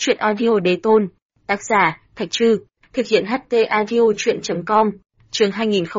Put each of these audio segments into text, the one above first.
Chuyện audio đế tôn. Tác giả, Thạch Trư. Thực hiện HT audio chuyện.com. Chương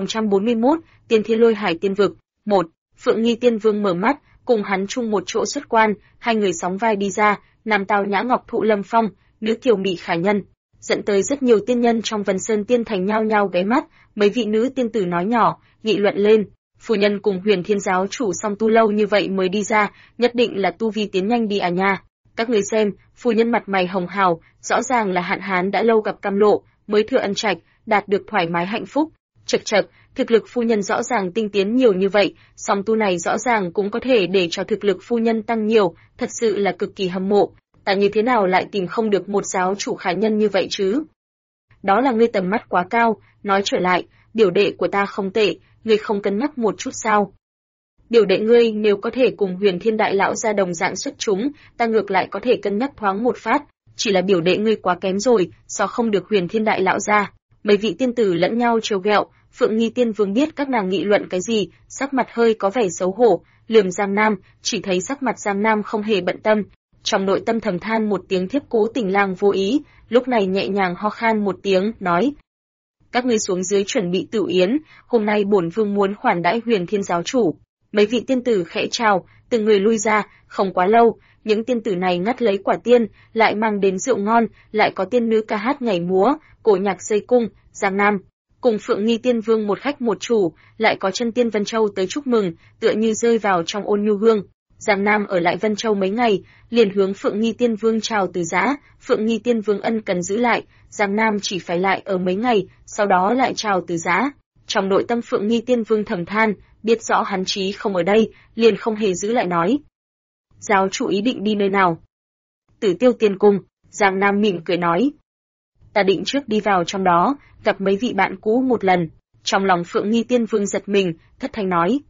2041, Tiên Thiên Lôi Hải Tiên Vực. 1. Phượng Nghi Tiên Vương mở mắt, cùng hắn chung một chỗ xuất quan, hai người sóng vai đi ra, nam tao nhã ngọc thụ lâm phong, nữ kiều mị khả nhân, dẫn tới rất nhiều tiên nhân trong Vân Sơn Tiên Thành nhao nhao ghé mắt, mấy vị nữ tiên tử nói nhỏ, nghị luận lên. Phu nhân cùng Huyền Thiên giáo chủ song tu lâu như vậy mới đi ra, nhất định là tu vi tiến nhanh đi à nha. Các người xem, phu nhân mặt mày hồng hào, rõ ràng là hạn hán đã lâu gặp cam lộ, mới thừa ân trạch, đạt được thoải mái hạnh phúc. Chậc chậc, thực lực phu nhân rõ ràng tinh tiến nhiều như vậy, song tu này rõ ràng cũng có thể để cho thực lực phu nhân tăng nhiều, thật sự là cực kỳ hâm mộ. Ta như thế nào lại tìm không được một giáo chủ khả nhân như vậy chứ? Đó là ngươi tầm mắt quá cao, nói trở lại, biểu đệ của ta không tệ, ngươi không cân nhắc một chút sao? Biểu đệ ngươi nếu có thể cùng Huyền Thiên đại lão ra đồng dạng xuất chúng, ta ngược lại có thể cân nhắc thoáng một phát, chỉ là biểu đệ ngươi quá kém rồi, sao không được Huyền Thiên đại lão ra? Mấy vị tiên tử lẫn nhau trêu ghẹo, Phượng Nghi Tiên Vương biết các nàng nghị luận cái gì, sắc mặt hơi có vẻ xấu hổ, lườm Giang Nam, chỉ thấy sắc mặt Giang Nam không hề bận tâm, trong nội tâm thầm than một tiếng thiếp cố tình lang vô ý, lúc này nhẹ nhàng ho khan một tiếng, nói: các ngươi xuống dưới chuẩn bị tửu yến, hôm nay bổn vương muốn khoản đãi Huyền Thiên giáo chủ. Mấy vị tiên tử khẽ chào, từng người lui ra, không quá lâu, những tiên tử này ngắt lấy quả tiên, lại mang đến rượu ngon, lại có tiên nữ ca hát nhảy múa, cổ nhạc dây cung, Giang Nam cùng Phượng Nghi Tiên Vương một khách một chủ, lại có chân tiên Vân Châu tới chúc mừng, tựa như rơi vào trong ôn nhu hương. Giang Nam ở lại Vân Châu mấy ngày, liền hướng Phượng Nghi Tiên Vương chào từ giã, Phượng Nghi Tiên Vương ân cần giữ lại, Giang Nam chỉ phải lại ở mấy ngày, sau đó lại chào từ giã. Trong nội tâm Phượng Nghi Tiên Vương thầm than, biết rõ hắn chí không ở đây, liền không hề giữ lại nói: giáo chủ ý định đi nơi nào? Tử Tiêu Tiên Cung. Giang Nam mỉm cười nói: ta định trước đi vào trong đó, gặp mấy vị bạn cũ một lần. Trong lòng Phượng Nghi Tiên Vương giật mình, thất thanh nói: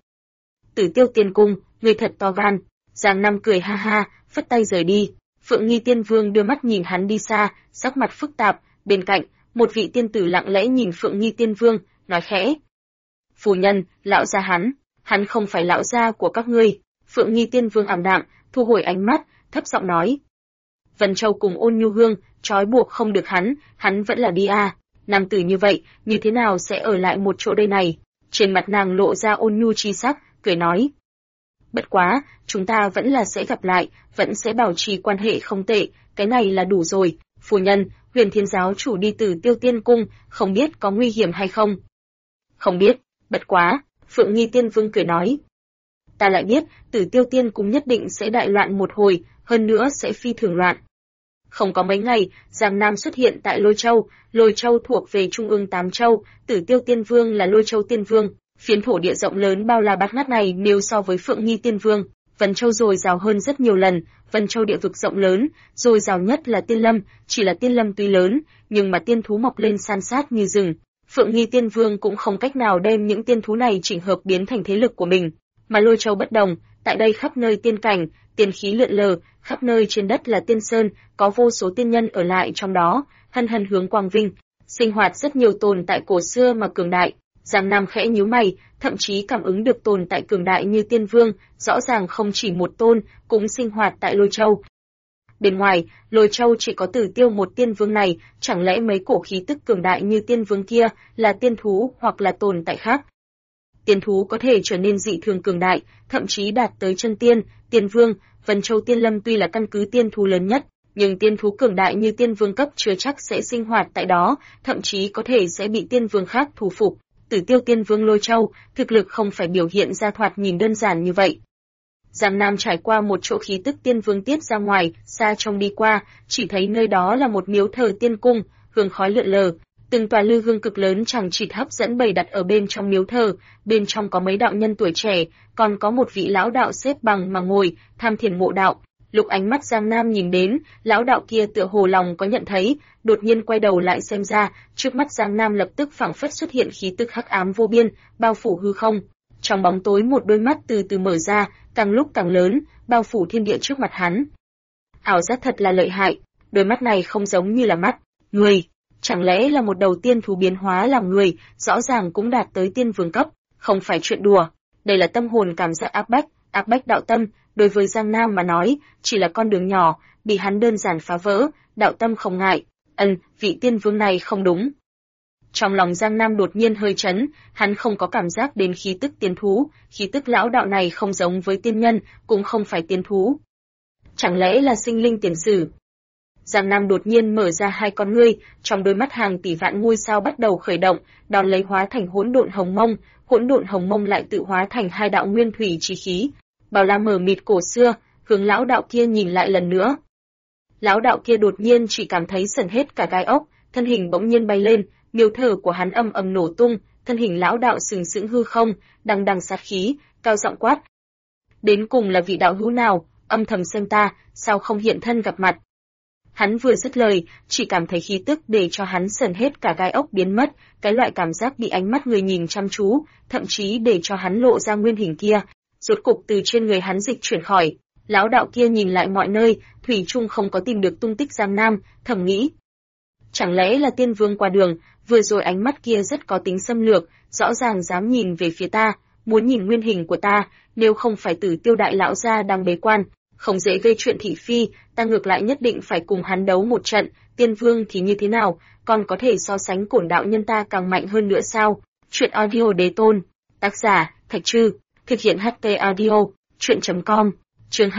Tử Tiêu Tiên Cung, người thật to gan. Giang Nam cười ha ha, phất tay rời đi. Phượng Nghi Tiên Vương đưa mắt nhìn hắn đi xa, sắc mặt phức tạp. Bên cạnh, một vị tiên tử lặng lẽ nhìn Phượng Nghi Tiên Vương, nói khẽ: phu nhân, lão gia hắn không phải lão gia của các ngươi. Phượng Nghi Tiên Vương ảm đạm, thu hồi ánh mắt, thấp giọng nói: Vân Châu cùng Ôn Nhu Hương, trói buộc không được hắn vẫn là đi a. Nam tử như vậy, như thế nào sẽ ở lại một chỗ đây này? Trên mặt nàng lộ ra ôn nhu chi sắc, cười nói: bất quá, chúng ta vẫn là sẽ gặp lại, vẫn sẽ bảo trì quan hệ không tệ, cái này là đủ rồi. Phu nhân, Huyền Thiên giáo chủ đi Tử Tiêu Tiên Cung, không biết có nguy hiểm hay không? Không biết, bất quá, Phượng Nghi Tiên Vương cười nói: ta lại biết, Tử Tiêu Tiên Cung nhất định sẽ đại loạn một hồi, hơn nữa sẽ phi thường loạn. Không có mấy ngày, Giang Nam xuất hiện tại Lôi Châu thuộc về Trung ương 8 châu, Tử Tiêu Tiên Vương là Lôi Châu Tiên Vương. Phiến thổ địa rộng lớn bao la bát ngát này nếu so với Phượng Nghi Tiên Vương, Vân Châu dồi dào hơn rất nhiều lần. Vân Châu địa vực rộng lớn, dồi dào nhất là Tiên Lâm, chỉ là Tiên Lâm tuy lớn, nhưng mà tiên thú mọc lên san sát như rừng. Phượng Nghi Tiên Vương cũng không cách nào đem những tiên thú này chỉnh hợp biến thành thế lực của mình, mà Lôi Châu bất đồng, tại đây khắp nơi tiên cảnh, tiên khí lượn lờ, khắp nơi trên đất là tiên sơn, có vô số tiên nhân ở lại trong đó, hân hân hướng quang vinh, sinh hoạt rất nhiều tồn tại cổ xưa mà cường đại. Giang Nam khẽ nhíu mày, thậm chí cảm ứng được tồn tại cường đại như Tiên Vương, rõ ràng không chỉ một tôn, cũng sinh hoạt tại Lôi Châu. Bên ngoài, Lôi Châu chỉ có Tử Tiêu một Tiên Vương này, chẳng lẽ mấy cổ khí tức cường đại như Tiên Vương kia là tiên thú hoặc là tồn tại khác? Tiên thú có thể trở nên dị thường cường đại, thậm chí đạt tới chân tiên, Tiên Vương. Vân Châu Tiên Lâm tuy là căn cứ tiên thú lớn nhất, nhưng tiên thú cường đại như Tiên Vương cấp chưa chắc sẽ sinh hoạt tại đó, thậm chí có thể sẽ bị Tiên Vương khác thu phục. Tử Tiêu Tiên Vương Lôi Châu, thực lực không phải biểu hiện ra thoạt nhìn đơn giản như vậy. Giang Nam trải qua một chỗ khí tức Tiên Vương tiết ra ngoài, xa trông đi qua, chỉ thấy nơi đó là một miếu thờ tiên cung, hương khói lượn lờ, từng tòa lư hương cực lớn chẳng chịt hấp dẫn bày đặt ở bên trong miếu thờ, bên trong có mấy đạo nhân tuổi trẻ, còn có một vị lão đạo xếp bằng mà ngồi, tham thiền ngộ đạo. Lúc ánh mắt Giang Nam nhìn đến, lão đạo kia tựa hồ lòng có nhận thấy, đột nhiên quay đầu lại xem ra, trước mắt Giang Nam lập tức phảng phất xuất hiện khí tức hắc ám vô biên, bao phủ hư không. Trong bóng tối một đôi mắt từ từ mở ra, càng lúc càng lớn, bao phủ thiên địa trước mặt hắn. Ảo giác thật là lợi hại, đôi mắt này không giống như là mắt người, chẳng lẽ là một đầu tiên thú biến hóa làm người, rõ ràng cũng đạt tới tiên vương cấp, không phải chuyện đùa. Đây là tâm hồn cảm giác áp bách đạo tâm, đối với Giang Nam mà nói, chỉ là con đường nhỏ, bị hắn đơn giản phá vỡ, đạo tâm không ngại. Vị tiên vương này không đúng. Trong lòng Giang Nam đột nhiên hơi chấn, hắn không có cảm giác đến khí tức tiên thú, khí tức lão đạo này không giống với tiên nhân, cũng không phải tiên thú. Chẳng lẽ là sinh linh tiền sử? Giang Nam đột nhiên mở ra hai con ngươi, trong đôi mắt hàng tỷ vạn ngôi sao bắt đầu khởi động, đón lấy hóa thành hỗn độn hồng mông lại tự hóa thành hai đạo nguyên thủy chi khí. Bao la mờ mịt cổ xưa, hướng lão đạo kia nhìn lại lần nữa. Lão đạo kia đột nhiên chỉ cảm thấy sởn hết cả gai ốc, thân hình bỗng nhiên bay lên, miêu thở của hắn ầm ầm nổ tung, thân hình lão đạo sừng sững hư không, đằng đằng sát khí, cao giọng quát: "Đến cùng là vị đạo hữu nào, âm thầm xem ta, sao không hiện thân gặp mặt?" Hắn vừa dứt lời, chỉ cảm thấy khí tức để cho hắn sởn hết cả gai ốc biến mất, cái loại cảm giác bị ánh mắt người nhìn chăm chú, thậm chí để cho hắn lộ ra nguyên hình kia, rốt cục từ trên người hắn dịch chuyển khỏi. Lão đạo kia nhìn lại mọi nơi, thủy chung không có tìm được tung tích Giang Nam, thầm nghĩ: chẳng lẽ là tiên vương qua đường, vừa rồi ánh mắt kia rất có tính xâm lược, rõ ràng dám nhìn về phía ta, muốn nhìn nguyên hình của ta, nếu không phải Tử Tiêu đại lão gia đang bế quan, không dễ gây chuyện thị phi, ta ngược lại nhất định phải cùng hắn đấu một trận, tiên vương thì như thế nào, còn có thể so sánh Cổn đạo nhân ta càng mạnh hơn nữa sao? Chuyện audio đế tôn, tác giả Thạch Trư, thực hiện HT audio, chuyện.com, chương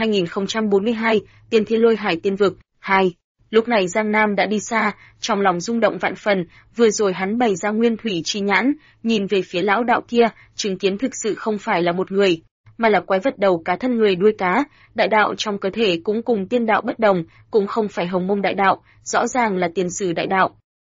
2042, Tiên Thiên Lôi Hải Tiên Vực 2. Lúc này Giang Nam đã đi xa, trong lòng rung động vạn phần, vừa rồi hắn bày ra nguyên thủy chi nhãn, nhìn về phía lão đạo kia, chứng kiến thực sự không phải là một người, mà là quái vật đầu cá thân người đuôi cá, đại đạo trong cơ thể cũng cùng tiên đạo bất đồng, cũng không phải hồng mông đại đạo, rõ ràng là tiền sử đại đạo.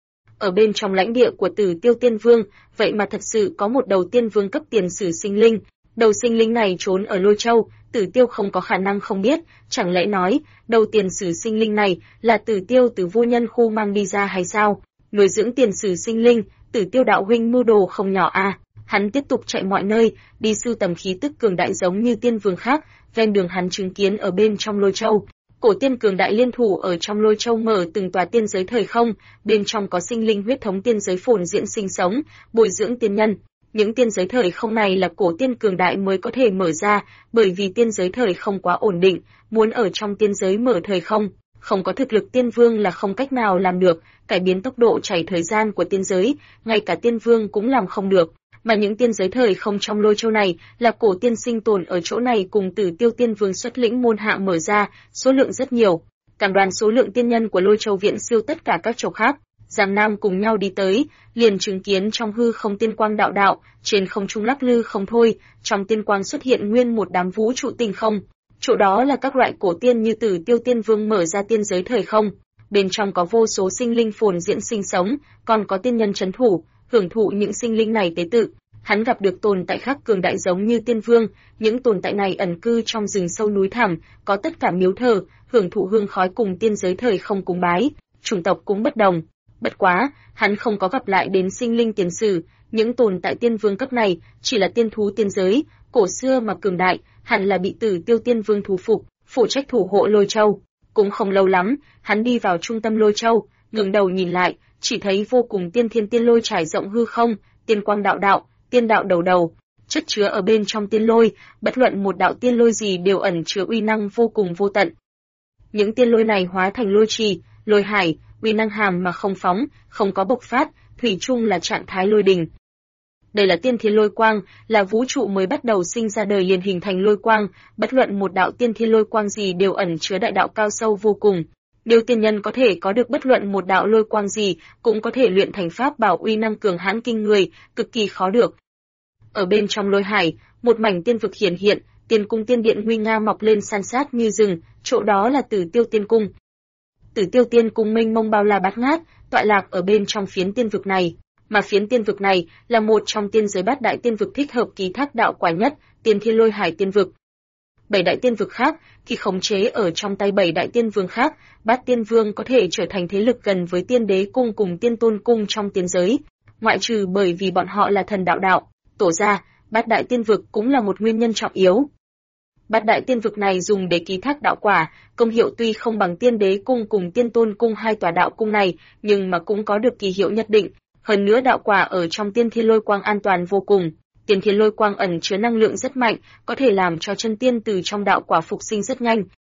Ở bên trong lãnh địa của Tử Tiêu Tiên Vương, vậy mà thật sự có một đầu tiên vương cấp tiền sử sinh linh. Đầu sinh linh này trốn ở Lôi Châu, Tử Tiêu không có khả năng không biết, chẳng lẽ nói, đầu tiền sử sinh linh này là Tử Tiêu từ vô nhân khu mang đi ra hay sao? Nuôi dưỡng tiền sử sinh linh, Tử Tiêu đạo huynh mưu đồ không nhỏ a. Hắn tiếp tục chạy mọi nơi, đi sưu tầm khí tức cường đại giống như tiên vương khác, ven đường hắn chứng kiến ở bên trong Lôi Châu, cổ tiên cường đại liên thủ ở trong Lôi Châu mở từng tòa tiên giới thời không, bên trong có sinh linh huyết thống tiên giới phồn diễn sinh sống, bồi dưỡng tiên nhân. Những tiên giới thời không này là cổ tiên cường đại mới có thể mở ra, bởi vì tiên giới thời không quá ổn định, muốn ở trong tiên giới mở thời không, không có thực lực tiên vương là không cách nào làm được, cải biến tốc độ chảy thời gian của tiên giới, ngay cả tiên vương cũng làm không được. Mà những tiên giới thời không trong Lôi Châu này là cổ tiên sinh tồn ở chỗ này cùng Tử Tiêu Tiên Vương xuất lĩnh môn hạ mở ra, số lượng rất nhiều. Cam đoan số lượng tiên nhân của Lôi Châu viện siêu tất cả các châu khác. Giang Nam cùng nhau đi tới, liền chứng kiến trong hư không tiên quang đạo đạo, trên không trung lắc lư không thôi, trong tiên quang xuất hiện nguyên một đám vũ trụ tinh không. Chỗ đó là các loại cổ tiên như Tử Tiêu Tiên Vương mở ra tiên giới thời không. Bên trong có vô số sinh linh phồn diễn sinh sống, còn có tiên nhân trấn thủ, hưởng thụ những sinh linh này tế tự. Hắn gặp được tồn tại khác cường đại giống như tiên vương, những tồn tại này ẩn cư trong rừng sâu núi thẳm, có tất cả miếu thờ, hưởng thụ hương khói cùng tiên giới thời không cúng bái, chủng tộc cũng bất đồng. Bất quá, hắn không có gặp lại đến sinh linh tiền sử, những tồn tại tiên vương cấp này chỉ là tiên thú tiên giới, cổ xưa mà cường đại, hẳn là bị Tử Tiêu Tiên Vương thu phục, phụ trách thủ hộ Lôi Châu. Cũng không lâu lắm, hắn đi vào trung tâm Lôi Châu, ngẩng đầu nhìn lại, chỉ thấy vô cùng tiên thiên tiên lôi trải rộng hư không, tiên quang đạo đạo, tiên đạo đầu đầu, chất chứa ở bên trong tiên lôi, bất luận một đạo tiên lôi gì đều ẩn chứa uy năng vô cùng vô tận. Những tiên lôi này hóa thành lôi trì, lôi hải, uy năng hàm mà không phóng, không có bộc phát, thủy chung là trạng thái lôi đình. Đây là tiên thiên lôi quang, là vũ trụ mới bắt đầu sinh ra đời liền hình thành lôi quang, bất luận một đạo tiên thiên lôi quang gì đều ẩn chứa đại đạo cao sâu vô cùng. Nếu tiên nhân có thể có được bất luận một đạo lôi quang gì, cũng có thể luyện thành pháp bảo uy năng cường hãn kinh người, cực kỳ khó được. Ở bên trong lôi hải, một mảnh tiên vực hiển hiện, tiên cung tiên điện nguy nga mọc lên san sát như rừng, chỗ đó là Tử Tiêu Tiên Cung. Tử Tiêu Tiên Cung mênh mông bao la bát ngát, tọa lạc ở bên trong phiến tiên vực này, mà phiến tiên vực này là một trong tiên giới bát đại tiên vực thích hợp ký thác đạo quả nhất, Tiên Thiên Lôi Hải tiên vực. 7 đại tiên vực khác thì khống chế ở trong tay 7 đại tiên vương khác, Bát Tiên Vương có thể trở thành thế lực gần với Tiên Đế cung cùng Tiên Tôn cung trong tiên giới, ngoại trừ bởi vì bọn họ là thần đạo đạo, tổ ra, bát đại tiên vực cũng là một nguyên nhân trọng yếu. Bát đại tiên vực này dùng để ký thác đạo quả, công hiệu tuy không bằng Tiên Đế cung cùng Tiên Tôn cung hai tòa đạo cung này, nhưng mà cũng có được kỳ hiệu nhất định. Hơn nữa đạo quả ở trong Tiên Thiên Lôi Quang an toàn vô cùng. Tiên Thiên Lôi Quang ẩn chứa năng lượng rất mạnh, có thể làm cho chân tiên từ trong đạo quả phục sinh rất nhanh.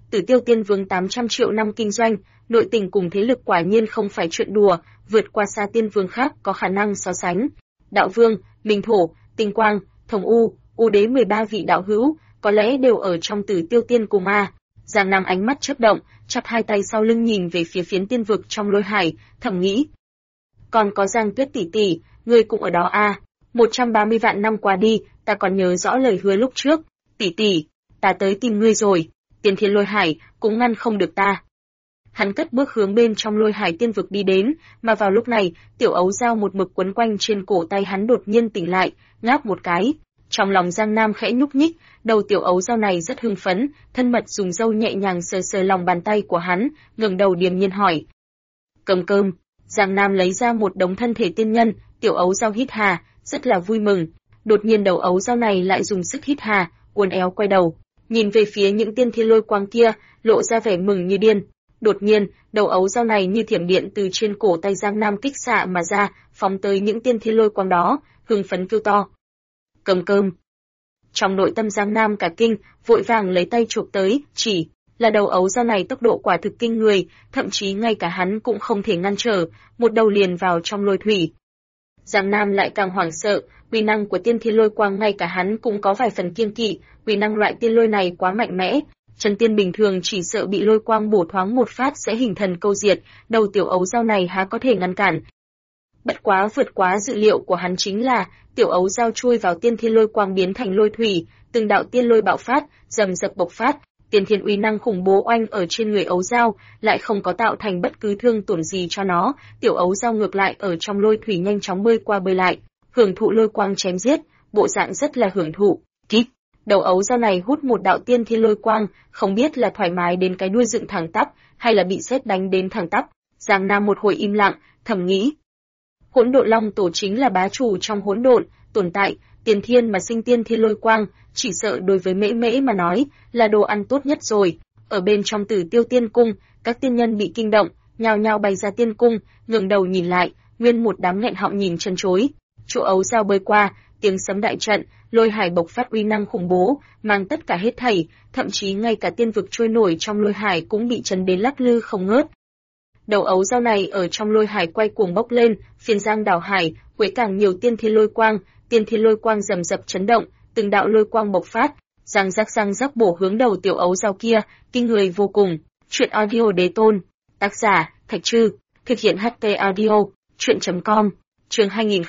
Tử Tiêu Tiên Vương 800 triệu năm kinh doanh, nội tình cùng thế lực quả nhiên không phải chuyện đùa, vượt qua xa tiên vương khác có khả năng so sánh. Đạo Vương, Minh Thổ, Tinh Quang, Thông U Đế 13 vị đạo hữu, có lẽ đều ở trong Tử Tiêu Tiên Cung a. Giang Nam ánh mắt chớp động, chắp hai tay sau lưng nhìn về phía phiến tiên vực trong lôi hải, thầm nghĩ. Còn có Giang Tuyết tỷ tỷ, ngươi cũng ở đó a. 130 vạn năm qua đi, ta còn nhớ rõ lời hứa lúc trước. Tỷ tỷ, ta tới tìm ngươi rồi, Tiên Thiên Lôi Hải cũng ngăn không được ta. Hắn cất bước hướng bên trong lôi hải tiên vực đi đến, mà vào lúc này, tiểu ấu dao một mực quấn quanh trên cổ tay hắn đột nhiên tỉnh lại, ngáp một cái. Trong lòng Giang Nam khẽ nhúc nhích, đầu tiểu ấu dao này rất hưng phấn, thân mật dùng râu nhẹ nhàng sờ sờ lòng bàn tay của hắn, ngẩng đầu điềm nhiên hỏi. Cầm cơm. Giang Nam lấy ra một đống thân thể tiên nhân, tiểu ấu dao hít hà, rất là vui mừng. Đột nhiên đầu ấu dao này lại dùng sức hít hà, uốn éo quay đầu, nhìn về phía những tiên thiên lôi quang kia, lộ ra vẻ mừng như điên. Đột nhiên, đầu ấu dao này như thiểm điện từ trên cổ tay Giang Nam kích xạ mà ra, phóng tới những tiên thiên lôi quang đó, hưng phấn kêu to. Cầm cơm. Trong nội tâm Giang Nam cả kinh, vội vàng lấy tay chụp tới, chỉ là đầu ấu dao này tốc độ quả thực kinh người, thậm chí ngay cả hắn cũng không thể ngăn trở, một đầu liền vào trong lôi thủy. Giang Nam lại càng hoảng sợ, uy năng của tiên thiên lôi quang ngay cả hắn cũng có vài phần kiêng kỵ, uy năng loại tiên lôi này quá mạnh mẽ. Chân tiên bình thường chỉ sợ bị lôi quang bổ thoáng một phát sẽ hình thần câu diệt, đầu tiểu ấu dao này há có thể ngăn cản. Bất quá vượt quá dự liệu của hắn chính là, tiểu ấu dao chui vào tiên thiên lôi quang biến thành lôi thủy, từng đạo tiên lôi bạo phát, rầm rập bộc phát, tiên thiên uy năng khủng bố oanh ở trên người ấu dao, lại không có tạo thành bất cứ thương tổn gì cho nó, tiểu ấu dao ngược lại ở trong lôi thủy nhanh chóng bơi qua bơi lại, hưởng thụ lôi quang chém giết, bộ dạng rất là hưởng thụ. Kít. Đầu ấu dao này hút một đạo tiên thiên lôi quang, không biết là thoải mái đến cái đuôi dựng thẳng tắp, hay là bị sét đánh đến thẳng tắp. Giang Nam một hồi im lặng, thầm nghĩ. Hỗn độn long tổ chính là bá chủ trong hỗn độn, tồn tại, tiền thiên mà sinh tiên thiên lôi quang, chỉ sợ đối với mễ mễ mà nói, là đồ ăn tốt nhất rồi. Ở bên trong Tử Tiêu Tiên Cung, các tiên nhân bị kinh động, nhao nhao bay ra tiên cung, ngẩng đầu nhìn lại, nguyên một đám nghẹn họng nhìn chân chối. Chỗ ấu dao bơi qua, tiếng sấm đại trận, lôi hải bộc phát uy năng khủng bố, mang tất cả hết thảy, thậm chí ngay cả tiên vực trôi nổi trong lôi hải cũng bị chấn đến lắc lư không ngớt. Đầu ấu dao này ở trong lôi hải quay cuồng bốc lên, phiên giang đảo hải, quấy càng nhiều tiên thiên lôi quang rầm rập chấn động, từng đạo lôi quang bộc phát, răng rắc bổ hướng đầu tiểu ấu dao kia, kinh người vô cùng. Truyện audio đế tôn, tác giả Thạch Trư, thực hiện HT audio, truyện.com, chương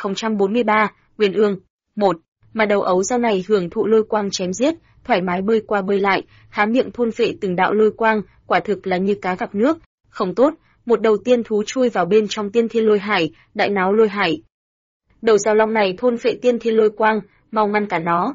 2043, Nguyên Ương. 1. Mà đầu ấu dao này hưởng thụ lôi quang chém giết, thoải mái bơi qua bơi lại, há miệng thôn phệ từng đạo lôi quang, quả thực là như cá gặp nước. Không tốt, một đầu tiên thú chui vào bên trong tiên thiên lôi hải, đại náo lôi hải. Đầu dao long này thôn phệ tiên thiên lôi quang, mau ngăn cản nó.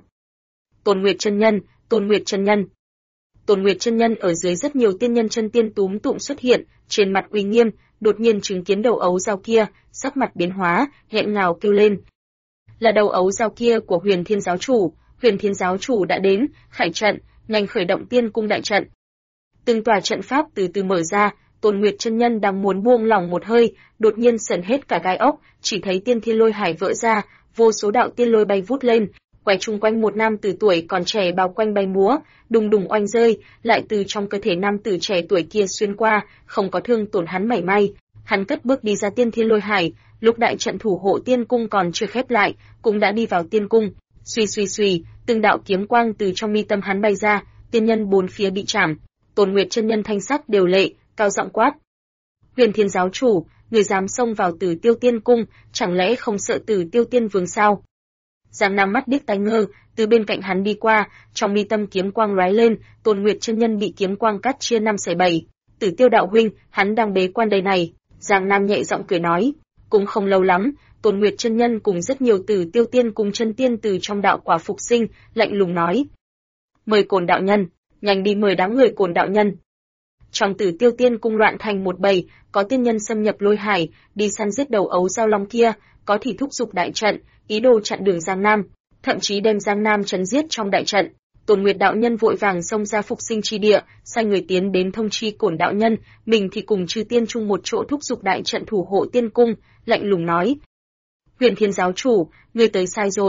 Tôn Nguyệt chân nhân, Tôn Nguyệt chân nhân. Tôn Nguyệt chân nhân ở dưới rất nhiều tiên nhân chân tiên túm tụm xuất hiện, trên mặt uy nghiêm, đột nhiên chứng kiến đầu ấu dao kia, sắc mặt biến hóa, nghẹn ngào kêu lên. Là đầu ấu dao kia của Huyền Thiên giáo chủ, Huyền Thiên giáo chủ đã đến, khải trận, nhanh khởi động tiên cung đại trận. Từng tòa trận pháp từ từ mở ra, Tôn Nguyệt chân nhân đang muốn buông lỏng một hơi, đột nhiên sờn hết cả gai ốc, chỉ thấy tiên thiên lôi hải vỡ ra, vô số đạo tiên lôi bay vút lên, quay chung quanh một nam tử tuổi còn trẻ bao quanh bay múa, đùng đùng oanh rơi, lại từ trong cơ thể nam tử trẻ tuổi kia xuyên qua, không có thương tổn hắn mảy may. Hắn cất bước đi ra tiên thiên lôi hải, lúc đại trận thủ hộ tiên cung còn chưa khép lại, cũng đã đi vào tiên cung. Suy, từng đạo kiếm quang từ trong mi tâm hắn bay ra, tiên nhân bốn phía bị chạm. Tôn Nguyệt chân nhân thanh sắc đều lệ, cao giọng quát: Huyền Thiên giáo chủ, người dám xông vào Tử Tiêu Tiên cung, chẳng lẽ không sợ Tử Tiêu Tiên vương sao? Giang Nam mắt điếc tai ngơ, từ bên cạnh hắn đi qua, trong mi tâm kiếm quang lóe lên, Tôn Nguyệt chân nhân bị kiếm quang cắt chia 5/7. Tử Tiêu đạo huynh, hắn đang bế quan đây này. Giang Nam nhẹ giọng cười nói. Cũng không lâu lắm, Tôn Nguyệt chân nhân cùng rất nhiều Tử Tiêu Tiên cùng chân tiên từ trong đạo quả phục sinh, lạnh lùng nói: Mời Cổn đạo nhân, nhanh đi mời đám người Cổn đạo nhân. Trong Tử Tiêu Tiên cung loạn thành một bầy, có tiên nhân xâm nhập lôi hải, đi săn giết đầu ấu dao long kia, có thì thúc giục đại trận, ý đồ chặn đường Giang Nam, thậm chí đem Giang Nam chấn giết trong đại trận. Tôn Nguyệt đạo nhân vội vàng xông ra phục sinh chi địa, sai người tiến đến thông chi Cổn đạo nhân, mình thì cùng Trư Tiên chung một chỗ thúc giục đại trận thủ hộ tiên cung, lạnh lùng nói: Huyền Thiên giáo chủ, ngươi tới sai rồi.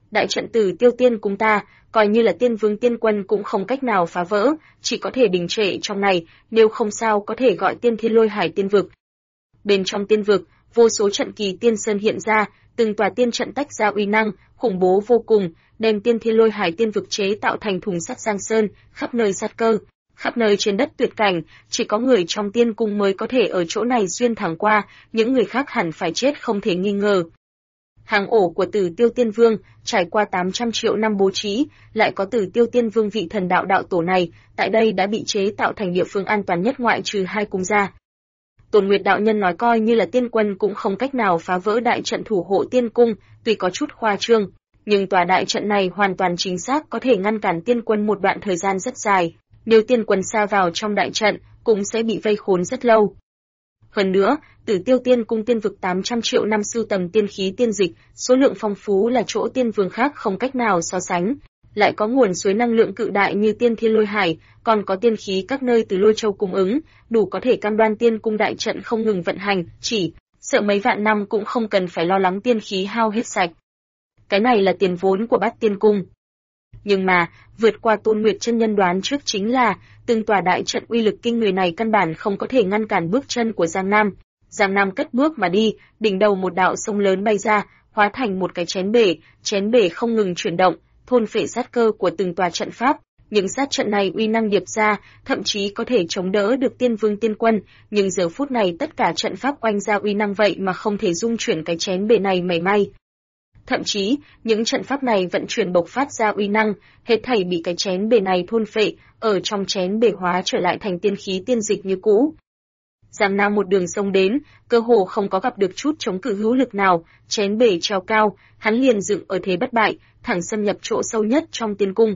đại trận Tử Tiêu Tiên Cung ta, coi như là Tiên Vương Tiên Quân cũng không cách nào phá vỡ, chỉ có thể đình trệ trong này, nếu không sao có thể gọi Tiên Thiên Lôi Hải Tiên Vực. Bên trong tiên vực, vô số trận kỳ tiên sơn hiện ra, từng tòa tiên trận tách ra uy năng khủng bố vô cùng, đem Tiên Thiên Lôi Hải Tiên Vực chế tạo thành thùng sắt giang sơn, khắp nơi sát cơ, khắp nơi trên đất tuyệt cảnh, chỉ có người trong tiên cung mới có thể ở chỗ này xuyên thẳng qua, những người khác hẳn phải chết không thể nghi ngờ. Hang ổ của Tử Tiêu Tiên Vương, trải qua 800 triệu năm bố trí, lại có Tử Tiêu Tiên Vương vị thần đạo đạo tổ này, tại đây đã bị chế tạo thành địa phương an toàn nhất ngoại trừ hai cung ra. Tôn Nguyệt đạo nhân nói coi như là tiên quân cũng không cách nào phá vỡ đại trận thủ hộ tiên cung, tuy có chút khoa trương, nhưng tòa đại trận này hoàn toàn chính xác có thể ngăn cản tiên quân một đoạn thời gian rất dài. Nếu tiên quân xa vào trong đại trận, cũng sẽ bị vây khốn rất lâu. Hơn nữa, Tử Tiêu Tiên Cung tiên vực 800 triệu năm sưu tầm tiên khí tiên dịch, số lượng phong phú là chỗ tiên vương khác không cách nào so sánh. Lại có nguồn suối năng lượng cự đại như Tiên Thiên Lôi Hải, còn có tiên khí các nơi từ Lôi Châu cung ứng, đủ có thể cam đoan tiên cung đại trận không ngừng vận hành, chỉ sợ mấy vạn năm cũng không cần phải lo lắng tiên khí hao hết sạch. Cái này là tiền vốn của Bát Tiên Cung. Nhưng mà, vượt qua Tôn Nguyệt chân nhân đoán trước chính là, từng tòa đại trận uy lực kinh người này căn bản không có thể ngăn cản bước chân của Giang Nam. Giang Nam cất bước mà đi, đỉnh đầu một đạo sông lớn bay ra, hóa thành một cái chén bể không ngừng chuyển động, thôn phệ sát cơ của từng tòa trận pháp. Những sát trận này uy năng điệp ra, thậm chí có thể chống đỡ được Tiên Vương Tiên Quân, nhưng giờ phút này tất cả trận pháp oanh ra uy năng vậy mà không thể dung chuyển cái chén bể này mảy may. Thậm chí, những trận pháp này vận chuyển bộc phát ra uy năng, hết thảy bị cái chén bể này thôn phệ, ở trong chén bể hóa trở lại thành tiên khí tiên dịch như cũ. Giang Nam một đường sông đến, cơ hồ không có gặp được chút chống cự hữu lực nào, chén bể treo cao, hắn liền dựng ở thế bất bại, thẳng xâm nhập chỗ sâu nhất trong tiên cung.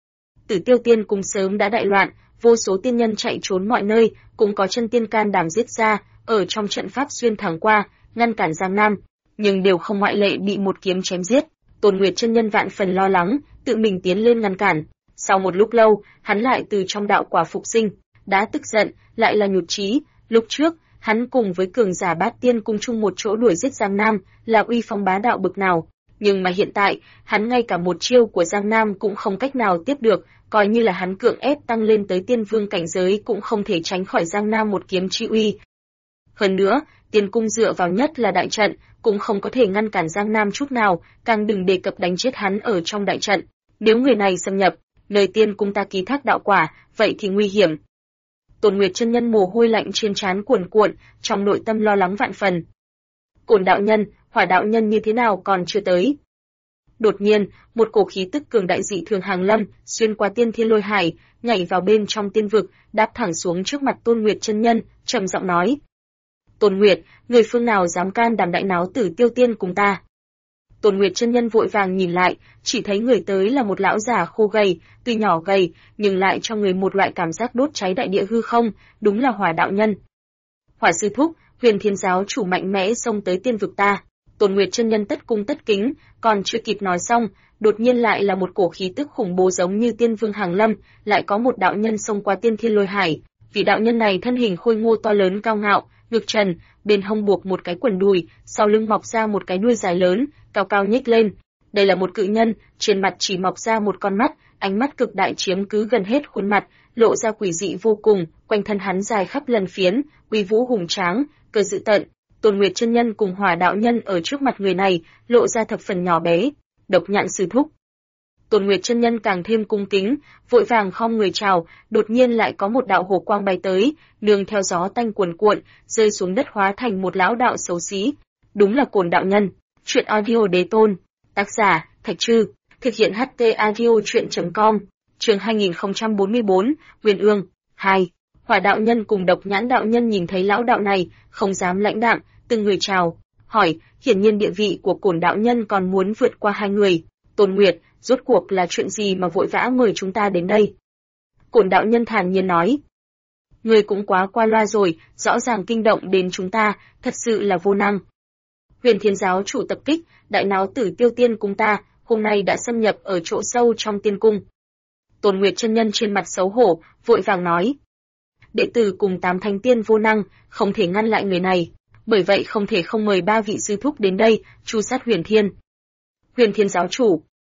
Tử Tiêu Tiên Cung sớm đã đại loạn, vô số tiên nhân chạy trốn mọi nơi, cũng có chân tiên can đảm giết ra, ở trong trận pháp xuyên thẳng qua, ngăn cản Giang Nam, nhưng đều không ngoại lệ bị một kiếm chém giết. Tôn Nguyệt chân nhân vạn phần lo lắng, tự mình tiến lên ngăn cản. Sau một lúc lâu, hắn lại từ trong đạo quả phục sinh, đã tức giận, lại là nhụt chí. Lúc trước, hắn cùng với cường giả Bát Tiên Cung chung một chỗ đuổi giết Giang Nam, là uy phong bá đạo bực nào. Nhưng mà hiện tại, hắn ngay cả một chiêu của Giang Nam cũng không cách nào tiếp được, coi như là hắn cưỡng ép tăng lên tới tiên vương cảnh giới cũng không thể tránh khỏi Giang Nam một kiếm chi uy. Hơn nữa, tiên cung dựa vào nhất là đại trận, cũng không có thể ngăn cản Giang Nam chút nào, càng đừng đề cập đánh chết hắn ở trong đại trận. Nếu người này xâm nhập, nơi tiên cung ta ký thác đạo quả, vậy thì nguy hiểm. Tôn Nguyệt chân nhân mồ hôi lạnh trên trán cuồn cuộn, trong nội tâm lo lắng vạn phần. Cổn đạo nhân, Hỏa đạo nhân như thế nào còn chưa tới? Đột nhiên, một cổ khí tức cường đại dị thường hàng lâm, xuyên qua Tiên Thiên Lôi Hải, nhảy vào bên trong tiên vực, đáp thẳng xuống trước mặt Tôn Nguyệt chân nhân, trầm giọng nói: "Tôn Nguyệt, người phương nào dám can đảm đại náo Tử Tiêu Tiên cùng ta?" Tôn Nguyệt chân nhân vội vàng nhìn lại, chỉ thấy người tới là một lão già khô gầy, tuy nhỏ gầy, nhưng lại cho người một loại cảm giác đốt cháy đại địa hư không, đúng là Hỏa đạo nhân. Hỏa sư thúc, Huyền Thiên giáo chủ mạnh mẽ xông tới tiên vực ta. Tôn Nguyệt chân nhân tất cung tất kính, còn chưa kịp nói xong, đột nhiên lại là một cổ khí tức khủng bố giống như tiên vương hàng lâm, lại có một đạo nhân xông qua Tiên Thiên Lôi Hải. Vị đạo nhân này thân hình khôi ngô to lớn cao ngạo, ngực trần, bên hông buộc một cái quần đùi, sau lưng mọc ra một cái đuôi dài lớn, cao cao nhếch lên. Đây là một cự nhân, trên mặt chỉ mọc ra một con mắt, ánh mắt cực đại chiếm cứ gần hết khuôn mặt, lộ ra quỷ dị vô cùng, quanh thân hắn dài khắp lần phiến, uy vũ hùng tráng, cơ dữ tợn. Tôn Nguyệt chân nhân cùng Hỏa đạo nhân ở trước mặt người này, lộ ra thập phần nhỏ bé. Độc Nhạn sư thúc. Tôn Nguyệt chân nhân càng thêm cung kính, vội vàng khom người chào, đột nhiên lại có một đạo hồ quang bay tới, nương theo gió tanh cuồn cuộn, rơi xuống đất hóa thành một lão đạo xấu xí. Đúng là Cổn đạo nhân. Truyện audio đế tôn. Tác giả: Thạch Trư. Thực hiện HT audio truyện.com. Chương 2044, Huyền Ương 2. Hỏa đạo nhân cùng Độc Nhãn đạo nhân nhìn thấy lão đạo này, không dám lãnh đạm, từng người chào, hỏi, hiển nhiên địa vị của Cổn đạo nhân còn muốn vượt qua hai người. Tôn Nguyệt, rốt cuộc là chuyện gì mà vội vã mời chúng ta đến đây? Cổn đạo nhân thản nhiên nói, người cũng quá qua loa rồi, rõ ràng kinh động đến chúng ta, thật sự là vô năng. Huyền Thiên giáo chủ tập kích, đại náo Tử Tiêu Tiên cung ta, hôm nay đã xâm nhập ở chỗ sâu trong tiên cung. Tôn Nguyệt chân nhân trên mặt xấu hổ, vội vàng nói, đệ tử cùng 8 thánh tiên vô năng, không thể ngăn lại người này, bởi vậy không thể không mời 3 vị sư thúc đến đây, tru sát Huyền Thiên. Huyền Thiên giáo chủ,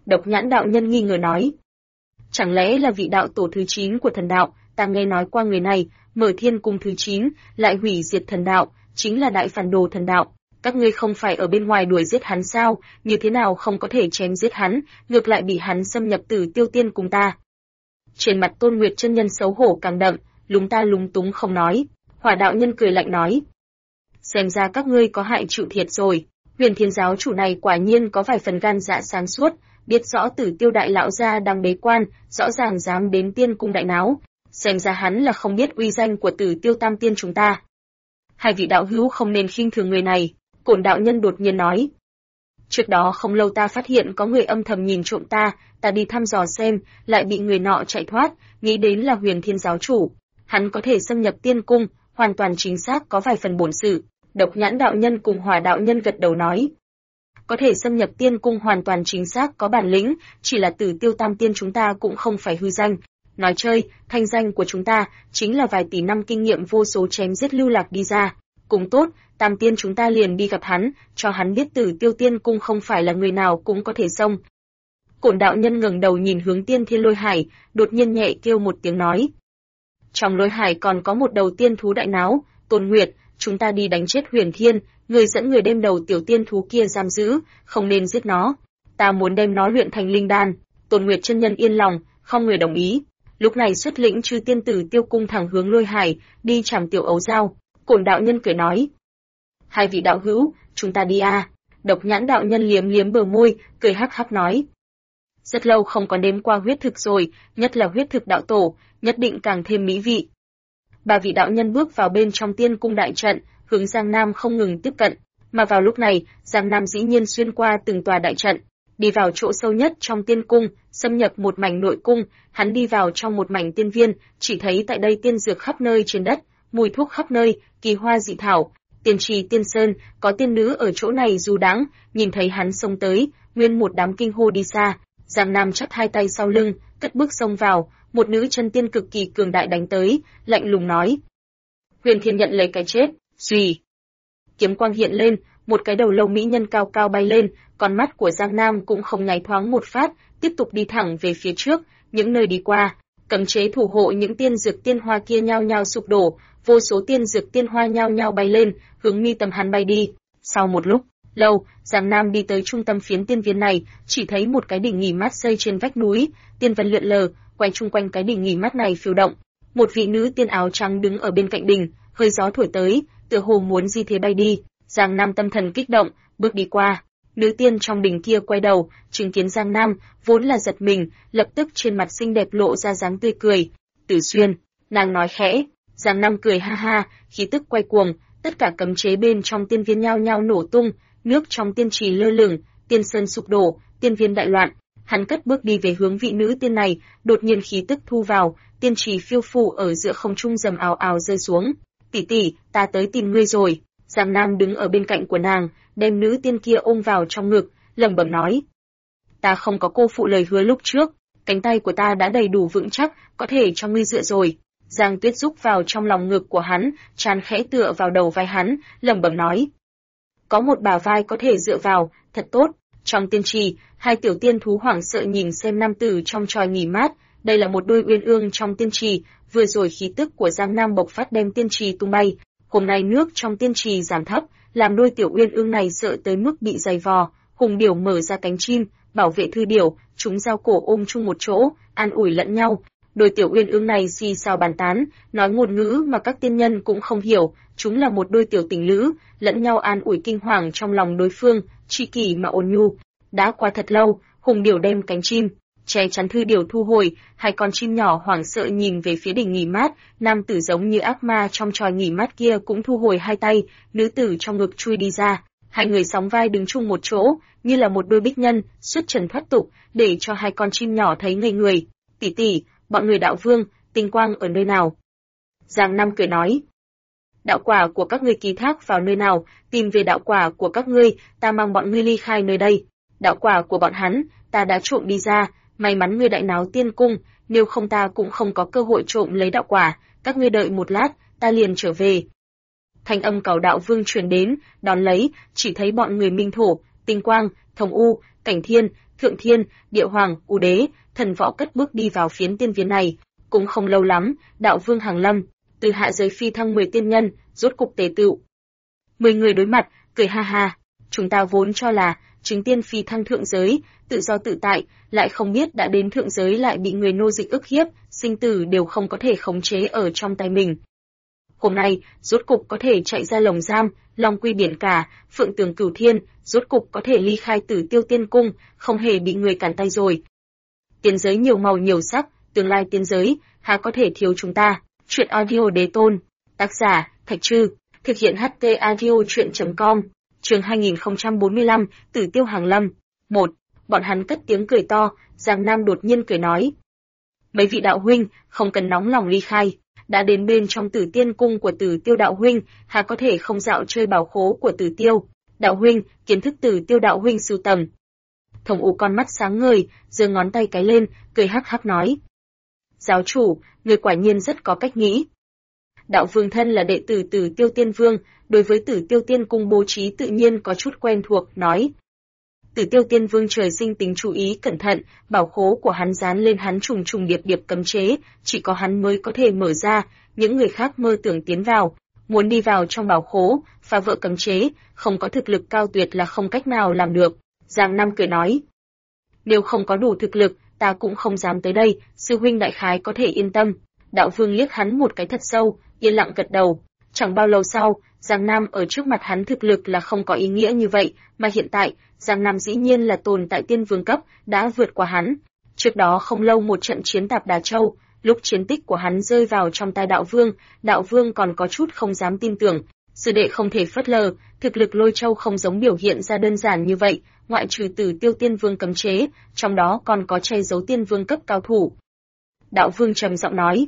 Độc Nhãn đạo nhân nghi ngờ nói. Chẳng lẽ là vị đạo tổ thứ 9 của thần đạo, ta nghe nói qua người này, mở thiên cung thứ 9, lại hủy diệt thần đạo, chính là đại phản đồ thần đạo. Các ngươi không phải ở bên ngoài đuổi giết hắn sao, như thế nào không có thể chém giết hắn, ngược lại bị hắn xâm nhập Tử Tiêu Tiên cùng ta. Trên mặt Tôn Nguyệt chân nhân xấu hổ càng đậm, lúng ta lúng túng không nói. Hỏa đạo nhân cười lạnh nói. Xem ra các ngươi có hại chịu thiệt rồi, Huyền Thiên giáo chủ này quả nhiên có vài phần gan dạ sáng suốt, biết rõ Tử Tiêu đại lão gia đang bế quan, rõ ràng dám đến Tiên cung đại náo, xem ra hắn là không biết uy danh của Tử Tiêu Tam Tiên chúng ta. Hai vị đạo hữu không nên khinh thường người này, Cổn đạo nhân đột nhiên nói. Trước đó không lâu ta phát hiện có người âm thầm nhìn trộm ta đi thăm dò xem, lại bị người nọ chạy thoát, nghĩ đến là Huyền Thiên giáo chủ. Hắn có thể xâm nhập Tiên cung, hoàn toàn chính xác có vài phần bổn sự. Độc Nhãn đạo nhân cùng Hỏa đạo nhân gật đầu nói. Có thể xâm nhập Tiên cung hoàn toàn chính xác có bản lĩnh, chỉ là Tử Tiêu Tam Tiên chúng ta cũng không phải hư danh. Nói chơi, thanh danh của chúng ta chính là vài tỷ năm kinh nghiệm vô số chém giết lưu lạc đi ra. Cùng tốt, Tam Tiên chúng ta liền đi gặp hắn, cho hắn biết Tử Tiêu Tiên cung không phải là người nào cũng có thể xông. Cổn đạo nhân ngẩng đầu nhìn hướng Tiên Thiên Lôi Hải, đột nhiên nhẹ kêu một tiếng nói. Trong Lôi Hải còn có một đầu tiên thú đại náo, Tôn Nguyệt, chúng ta đi đánh chết Huyền Thiên, người dẫn người đem đầu tiểu tiên thú kia giam giữ, không nên giết nó. Ta muốn đem nó luyện thành linh đan. Tôn Nguyệt chân nhân yên lòng, không người đồng ý. Lúc này xuất lĩnh chư tiên tử Tiêu cung thẳng hướng Lôi Hải, đi chảm tiểu ấu dao. Cổn đạo nhân cười nói. Hai vị đạo hữu, chúng ta đi à. Độc Nhãn đạo nhân liếm liếm bờ môi, cười hắc hắc nói. Rất lâu không có nếm qua huyết thực rồi, nhất là huyết thực đạo tổ, nhất định càng thêm mỹ vị. Ba vị đạo nhân bước vào bên trong Tiên cung đại trận, hướng Giang Nam không ngừng tiếp cận, mà vào lúc này, Giang Nam dĩ nhiên xuyên qua từng tòa đại trận, đi vào chỗ sâu nhất trong Tiên cung, xâm nhập một mảnh nội cung, hắn đi vào trong một mảnh tiên viên, chỉ thấy tại đây tiên dược khắp nơi trên đất, mùi thuốc khắp nơi, kỳ hoa dị thảo, tiên trì tiên sơn, có tiên nữ ở chỗ này du đãng, nhìn thấy hắn xông tới, nguyên một đám kinh hô đi xa. Giang Nam chắp hai tay sau lưng, cất bước xông vào, một nữ chân tiên cực kỳ cường đại đánh tới, lạnh lùng nói. Huyền Thiên nhận lấy cái chết, suy. Kiếm quang hiện lên, một cái đầu lâu mỹ nhân cao cao bay lên, con mắt của Giang Nam cũng không nháy thoáng một phát, tiếp tục đi thẳng về phía trước, những nơi đi qua, cấm chế thủ hộ những tiên dược tiên hoa kia nhao nhao sụp đổ, vô số tiên dược tiên hoa nhao nhao bay lên, hướng mi tâm hắn bay đi. Sau một lúc lâu, Giang Nam đi tới trung tâm phiến tiên viên này, chỉ thấy một cái đỉnh nghỉ mát xây trên vách núi, tiên vân lượn lờ, quay chung quanh cái đỉnh nghỉ mát này phiêu động. Một vị nữ tiên áo trắng đứng ở bên cạnh đỉnh, hơi gió thổi tới, tựa hồ muốn di thế bay đi. Giang Nam tâm thần kích động, bước đi qua. Nữ tiên trong đỉnh kia quay đầu, chứng kiến Giang Nam, vốn là giật mình, lập tức trên mặt xinh đẹp lộ ra dáng tươi cười. Tử Xuyên, nàng nói khẽ. Giang Nam cười ha ha, khí tức quay cuồng, tất cả cấm chế bên trong tiên viên nhao nhao nổ tung, nước trong tiên trì lơ lửng, tiên sơn sụp đổ, tiên viên đại loạn. Hắn cất bước đi về hướng vị nữ tiên này, đột nhiên khí tức thu vào, tiên trì phiêu phù ở giữa không trung rầm ào ào rơi xuống. Tỷ tỷ, ta tới tìm ngươi rồi. Giang Nam đứng ở bên cạnh của nàng, đem nữ tiên kia ôm vào trong ngực, lẩm bẩm nói: Ta không có cô phụ lời hứa lúc trước, cánh tay của ta đã đầy đủ vững chắc, có thể cho ngươi dựa rồi. Giang Tuyết rúc vào trong lòng ngực của hắn, trán khẽ tựa vào đầu vai hắn, lẩm bẩm nói: Có một bả vai có thể dựa vào, thật tốt. Trong tiên trì, hai tiểu tiên thú hoảng sợ nhìn xem nam tử trong tròi nghỉ mát, đây là một đôi uyên ương trong tiên trì, vừa rồi khí tức của Giang Nam bộc phát đem tiên trì tung bay, hôm nay nước trong tiên trì giảm thấp, làm đôi tiểu uyên ương này sợ tới mức bị dày vò. Hùng điểu mở ra cánh chim, bảo vệ thư điểu, chúng giao cổ ôm chung một chỗ, an ủi lẫn nhau. Đôi tiểu uyên ương này xì xào bàn tán, nói ngôn ngữ mà các tiên nhân cũng không hiểu, chúng là một đôi tiểu tình lữ, lẫn nhau an ủi kinh hoàng trong lòng đối phương, tri kỷ mà ôn nhu. Đã qua thật lâu, Hùng điểu đem cánh chim che chắn thư điểu thu hồi, hai con chim nhỏ hoảng sợ nhìn về phía đỉnh nghỉ mát, nam tử giống như ác ma trong tròi nghỉ mát kia cũng thu hồi hai tay, nữ tử trong ngực chui đi ra, hai người sóng vai đứng chung một chỗ, như là một đôi bích nhân, xuất trần thoát tục, để cho hai con chim nhỏ thấy ngây người. Tỷ tỷ, bọn người đạo vương, tinh quang ở nơi nào? Giang Nam cười nói. Đạo quả của các ngươi ký thác vào nơi nào, tìm về đạo quả của các ngươi, ta mang bọn ngươi ly khai nơi đây. Đạo quả của bọn hắn, ta đã trộm đi ra, may mắn ngươi đại náo tiên cung, nếu không ta cũng không có cơ hội trộm lấy đạo quả, các ngươi đợi một lát, ta liền trở về. Thanh âm Cẩu đạo vương truyền đến, đón lấy, chỉ thấy bọn người Minh Thổ, Tinh Quang, Thông U, Cảnh Thiên, Thượng Thiên, Địa Hoàng, U Đế, Thần Võ cất bước đi vào phiến tiên viên này. Cũng không lâu lắm, đạo vương hàng lâm, từ hạ giới phi thăng 10 tiên nhân, rốt cục tề tựu. 10 người đối mặt, cười ha ha. Chúng ta vốn cho là chứng tiên phi thăng thượng giới, tự do tự tại, lại không biết đã đến thượng giới lại bị người nô dịch ức hiếp, sinh tử đều không có thể khống chế ở trong tay mình. Hôm nay, rốt cục có thể chạy ra lồng giam, long quy biển cả, phượng tường cửu thiên, rốt cục có thể ly khai Tử Tiêu Tiên Cung, không hề bị người cản tay rồi. Tiên giới nhiều màu nhiều sắc, tương lai tiên giới, há có thể thiếu chúng ta. Chuyện audio đế tôn, tác giả, Thạch Trư, thực hiện HT audio chuyện.com, chương 2045, Tử Tiêu hàng lâm. 1. Bọn hắn cất tiếng cười to, Giang Nam đột nhiên cười nói. Mấy vị đạo huynh, không cần nóng lòng ly khai, đã đến bên trong Tử Tiên Cung của Tử Tiêu đạo huynh, há có thể không dạo chơi bảo khố của Tử Tiêu. Đạo huynh, kiến thức Tử Tiêu đạo huynh sưu tầm. Thông U con mắt sáng ngời, giơ ngón tay cái lên, cười hắc hắc nói. Giáo chủ, người quả nhiên rất có cách nghĩ. Đạo vương thân là đệ tử Tử Tiêu Tiên Vương, đối với Tử Tiêu Tiên Cung bố trí tự nhiên có chút quen thuộc, nói. Tử Tiêu Tiên Vương trời sinh tính chú ý cẩn thận, bảo khố của hắn dán lên hắn trùng trùng điệp điệp cấm chế, chỉ có hắn mới có thể mở ra, những người khác mơ tưởng tiến vào, muốn đi vào trong bảo khố, phá vỡ cấm chế, không có thực lực cao tuyệt là không cách nào làm được. Giang Nam cười nói. Nếu không có đủ thực lực, ta cũng không dám tới đây, sư huynh đại khái có thể yên tâm. Đạo vương liếc hắn một cái thật sâu, yên lặng gật đầu. Chẳng bao lâu sau, Giang Nam ở trước mặt hắn thực lực là không có ý nghĩa như vậy, mà hiện tại, Giang Nam dĩ nhiên là tồn tại tiên vương cấp, đã vượt qua hắn. Trước đó không lâu một trận chiến Tạp Đà Châu, lúc chiến tích của hắn rơi vào trong tay đạo vương còn có chút không dám tin tưởng. Sư đệ không thể phớt lờ, thực lực Lôi Châu không giống biểu hiện ra đơn giản như vậy, ngoại trừ Tử Tiêu Tiên Vương cấm chế, trong đó còn có che giấu tiên vương cấp cao thủ. Đạo vương trầm giọng nói.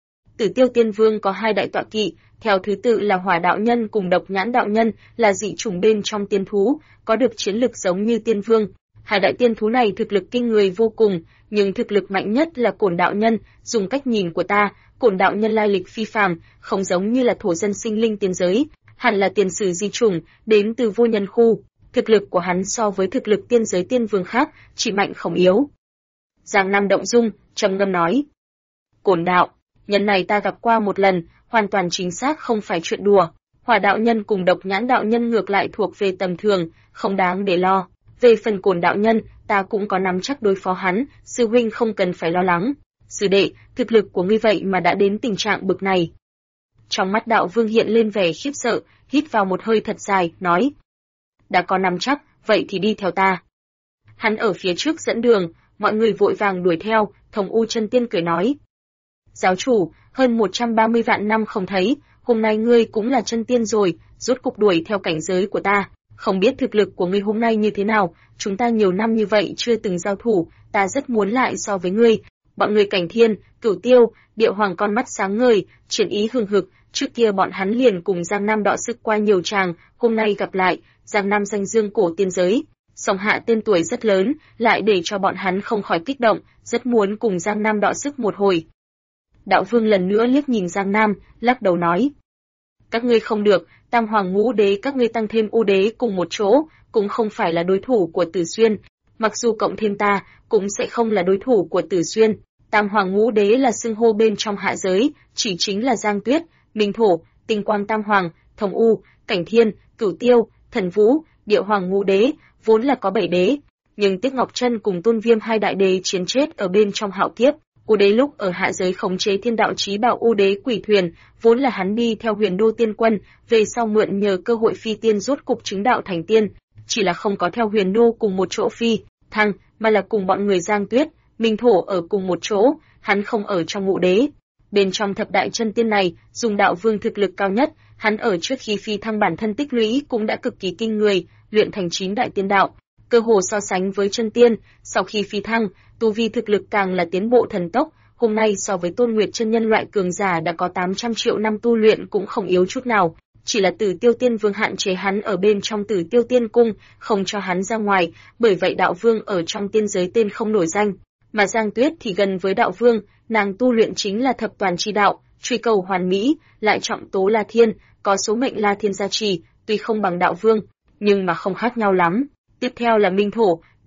Tử Tiêu Tiên Vương có 2 đại tọa kỵ, theo thứ tự là Hỏa đạo nhân cùng Độc Nhãn đạo nhân, là dị chủng bên trong tiên thú, có được chiến lực giống như tiên vương. 2 đại tiên thú này thực lực kinh người vô cùng, nhưng thực lực mạnh nhất là Cổn đạo nhân, dùng cách nhìn của ta, Cổn đạo nhân lai lịch phi phàm, không giống như là thổ dân sinh linh tiên giới, hẳn là tiền sử di chủng, đến từ vô nhân khu. Thực lực của hắn so với thực lực tiên giới tiên vương khác, chỉ mạnh không yếu. Giang Nam động dung, trầm ngâm nói. Cổn đạo, nhân này ta gặp qua một lần, hoàn toàn chính xác không phải chuyện đùa. Hỏa đạo nhân cùng Độc Nhãn đạo nhân ngược lại thuộc về tầm thường, không đáng để lo. Về phần Cổn đạo nhân, ta cũng có nắm chắc đối phó hắn, sư huynh không cần phải lo lắng. Sư đệ, thực lực của ngươi vậy mà đã đến tình trạng bực này. Trong mắt đạo vương hiện lên vẻ khiếp sợ, hít vào một hơi thật dài, nói. Đã có nắm chắc, vậy thì đi theo ta. Hắn ở phía trước dẫn đường, mọi người vội vàng đuổi theo, Thông U chân tiên cười nói. Giáo chủ, hơn 130 vạn năm không thấy, hôm nay ngươi cũng là chân tiên rồi, rốt cục đuổi theo cảnh giới của ta. Không biết thực lực của ngươi hôm nay như thế nào, chúng ta nhiều năm như vậy chưa từng giao thủ, ta rất muốn lại so với ngươi. Bọn người Cảnh Thiên, Cửu Tiêu, Địa Hoàng con mắt sáng ngời, triển ý hừng hực, trước kia bọn hắn liền cùng Giang Nam đọ sức qua nhiều tràng, hôm nay gặp lại, Giang Nam danh dương cổ tiên giới. Song hạ tên tuổi rất lớn, lại để cho bọn hắn không khỏi kích động, rất muốn cùng Giang Nam đọ sức một hồi. Đạo vương lần nữa liếc nhìn Giang Nam, lắc đầu nói. Các ngươi không được, Tam Hoàng Ngũ Đế các ngươi tăng thêm U Đế cùng một chỗ, cũng không phải là đối thủ của Tử Xuyên. Mặc dù cộng thêm ta, cũng sẽ không là đối thủ của Tử Xuyên. Tam Hoàng Ngũ Đế là xưng hô bên trong hạ giới, chỉ chính là Giang Tuyết, Minh Thổ, Tinh Quang Tam Hoàng, Thông U, Cảnh Thiên, Cửu Tiêu, Thần Vũ, Địa Hoàng Ngũ Đế, vốn là có 7 đế. Nhưng Tiếc Ngọc Trân cùng Tôn Viêm 2 đại đế chiến chết ở bên trong hạo kiếp. U Đế lúc ở hạ giới khống chế Thiên Đạo Chí Bảo U Đế quỷ thuyền, vốn là hắn đi theo Huyền Đô Tiên Quân, về sau mượn nhờ cơ hội phi tiên rốt cục chứng đạo thành tiên, chỉ là không có theo Huyền Đô cùng một chỗ phi thăng, mà là cùng bọn người Giang Tuyết, Minh Thổ ở cùng một chỗ, hắn không ở trong Ngũ Đế. Bên trong thập đại chân tiên này, dùng đạo vương thực lực cao nhất, hắn ở trước khi phi thăng bản thân tích lũy cũng đã cực kỳ kinh người, luyện thành 9 đại tiên đạo, cơ hồ so sánh với chân tiên, sau khi phi thăng, tu vi thực lực càng là tiến bộ thần tốc, hôm nay so với Tôn Nguyệt chân nhân loại cường giả đã có 800 triệu năm tu luyện cũng không yếu chút nào, chỉ là Tử Tiêu Tiên Vương hạn chế hắn ở bên trong Tử Tiêu Tiên Cung, không cho hắn ra ngoài, bởi vậy đạo vương ở trong tiên giới tên không nổi danh, mà Giang Tuyết thì gần với đạo vương, nàng tu luyện chính là thập toàn chi đạo, truy cầu hoàn mỹ, lại trọng tố La Thiên, có số mệnh La Thiên gia trì, tuy không bằng đạo vương, nhưng mà không khác nhau lắm. Tiếp theo là Minh Thổ,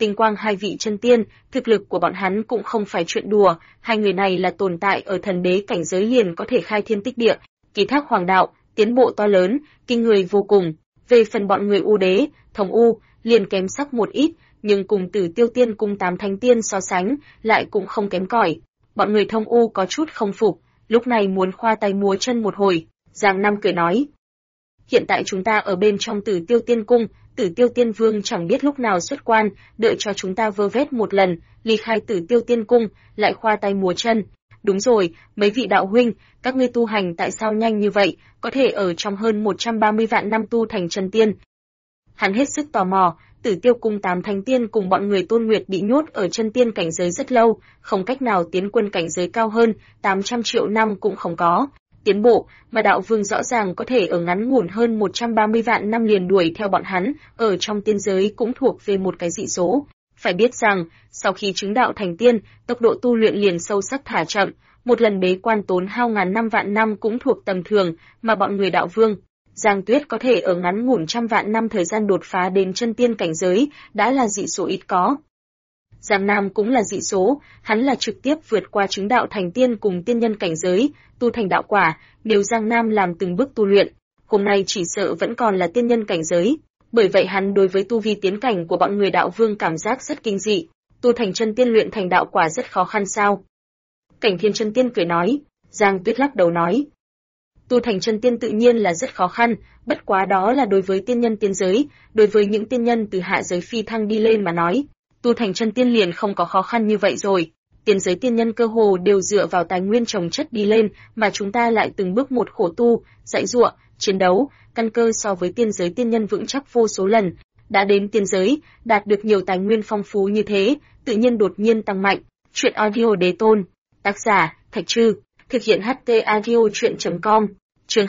Tinh Quang hai vị chân tiên, thực lực của bọn hắn cũng không phải chuyện đùa, hai người này là tồn tại ở thần đế cảnh giới liền có thể khai thiên tích địa, ký thác hoàng đạo, tiến bộ to lớn, kinh người vô cùng. Về phần bọn người U đế, Thống U, liền kém sắc một ít, nhưng cùng Tử Tiêu Tiên cung 8 thánh tiên so sánh, lại cũng không kém cỏi. Bọn người Thông U có chút không phục, lúc này muốn khoa tay múa chân một hồi. Giang Nam cười nói: hiện tại chúng ta ở bên trong Tử Tiêu Tiên cung, Tử Tiêu Tiên Vương chẳng biết lúc nào xuất quan, đợi cho chúng ta vơ vét một lần, ly khai Tử Tiêu Tiên cung, lại khoa tay múa chân. Đúng rồi, mấy vị đạo huynh, các ngươi tu hành tại sao nhanh như vậy, có thể ở trong hơn 130 vạn năm tu thành chân tiên. Hắn hết sức tò mò, Tử Tiêu cung 8 thánh tiên cùng bọn người Tôn Nguyệt bị nhốt ở chân tiên cảnh giới rất lâu, không cách nào tiến quân cảnh giới cao hơn, 800 triệu năm cũng không có tiến bộ, mà đạo vương rõ ràng có thể ở ngắn ngủn hơn 130 vạn năm liền đuổi theo bọn hắn, ở trong tiên giới cũng thuộc về một cái dị số. Phải biết rằng, sau khi chứng đạo thành tiên, tốc độ tu luyện liền sâu sắc thả chậm, một lần bế quan tốn hao ngàn năm vạn năm cũng thuộc tầm thường, mà bọn người đạo vương, Giang Tuyết có thể ở ngắn ngủn trăm vạn năm thời gian đột phá đến chân tiên cảnh giới, đã là dị số ít có. Giang Nam cũng là dị số, hắn là trực tiếp vượt qua chứng đạo thành tiên cùng tiên nhân cảnh giới, tu thành đạo quả, nếu Giang Nam làm từng bước tu luyện, hôm nay chỉ sợ vẫn còn là tiên nhân cảnh giới. Bởi vậy hắn đối với tu vi tiến cảnh của bọn người đạo vương cảm giác rất kinh dị, tu thành chân tiên luyện thành đạo quả rất khó khăn sao? Cảnh Thiên chân tiên cười nói. Giang Tuyết lắc đầu nói: tu thành chân tiên tự nhiên là rất khó khăn, bất quá đó là đối với tiên nhân tiên giới, đối với những tiên nhân từ hạ giới phi thăng đi lên mà nói, tu thành chân tiên liền không có khó khăn như vậy rồi. Tiên giới tiên nhân cơ hồ đều dựa vào tài nguyên trồng chất đi lên, mà chúng ta lại từng bước một khổ tu, dạy dụa, chiến đấu, căn cơ so với tiên giới tiên nhân vững chắc vô số lần. Đã đến tiên giới, đạt được nhiều tài nguyên phong phú như thế, tự nhiên đột nhiên tăng mạnh. Chuyện audio đế tôn, tác giả Thạch Trư, thực hiện HT audio truyện.com. Chương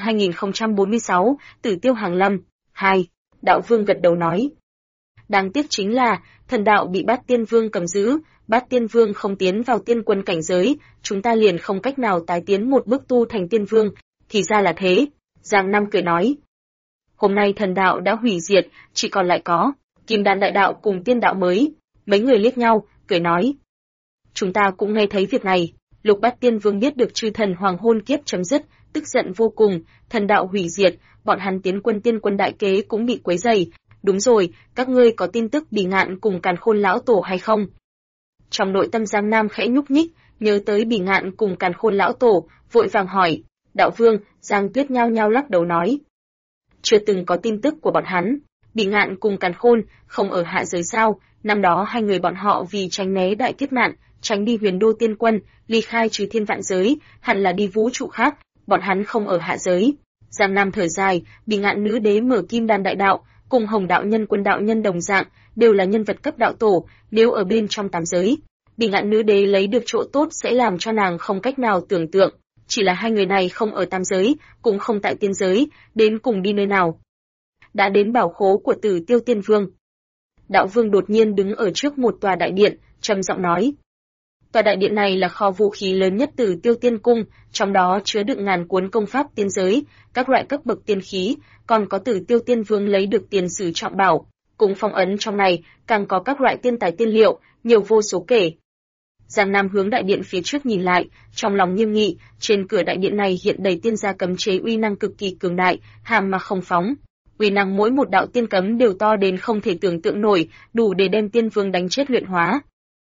2046, Tử Tiêu Hàng Lâm 2. Đạo Vương gật đầu nói: đáng tiếc chính là thần đạo bị Bát Tiên Vương cầm giữ, Bát Tiên Vương không tiến vào tiên quân cảnh giới, chúng ta liền không cách nào tái tiến một bước tu thành tiên vương. Thì ra là thế. Giang Nam cười nói: hôm nay thần đạo đã hủy diệt, chỉ còn lại có Kim Đan đại đạo cùng tiên đạo mới. Mấy người liếc nhau, cười nói: chúng ta cũng nghe thấy việc này. Lục Bát Tiên Vương biết được chư thần hoàng hôn kiếp chấm dứt, tức giận vô cùng, thần đạo hủy diệt, bọn hắn tiến quân tiên quân đại kế cũng bị quấy rầy. Đúng rồi, các ngươi có tin tức Bỉ Ngạn cùng Càn Khôn lão tổ hay không? Trong nội tâm Giang Nam khẽ nhúc nhích, nhớ tới Bỉ Ngạn cùng Càn Khôn lão tổ, vội vàng hỏi. Đạo Vương, Giang Tuyết nhao nhao lắc đầu nói: chưa từng có tin tức của bọn hắn. Bỉ Ngạn cùng Càn Khôn không ở hạ giới sao? Năm đó hai người bọn họ vì tránh né đại kiếp nạn, tránh đi Huyền Đô tiên quân, ly khai trừ thiên vạn giới, hẳn là đi vũ trụ khác, bọn hắn không ở hạ giới. Giang Nam thở dài, Bỉ Ngạn nữ đế mở Kim Đan đại đạo, cùng Hồng đạo nhân Quân đạo nhân đồng dạng, đều là nhân vật cấp đạo tổ, nếu ở bên trong tam giới, Bỉ Ngạn nữ đế lấy được chỗ tốt sẽ làm cho nàng không cách nào tưởng tượng. Chỉ là hai người này không ở tam giới, cũng không tại tiên giới, đến cùng đi nơi nào? Đã đến bảo khố của Tử Tiêu Tiên Vương. Đạo Vương đột nhiên đứng ở trước một tòa đại điện, trầm giọng nói. Tòa đại điện này là kho vũ khí lớn nhất Tử Tiêu Tiên Cung, trong đó chứa đựng ngàn cuốn công pháp tiên giới, các loại cấp bậc tiên khí, còn có Tử Tiêu Tiên Vương lấy được tiền sử trọng bảo. Cùng phong ấn trong này, càng có các loại tiên tài tiên liệu, nhiều vô số kể. Giang Nam hướng đại điện phía trước nhìn lại, trong lòng nghiêm nghị, trên cửa đại điện này hiện đầy tiên gia cấm chế uy năng cực kỳ cường đại, hàm mà không phóng. Uy năng mỗi một đạo tiên cấm đều to đến không thể tưởng tượng nổi, đủ để đem tiên vương đánh chết luyện hóa.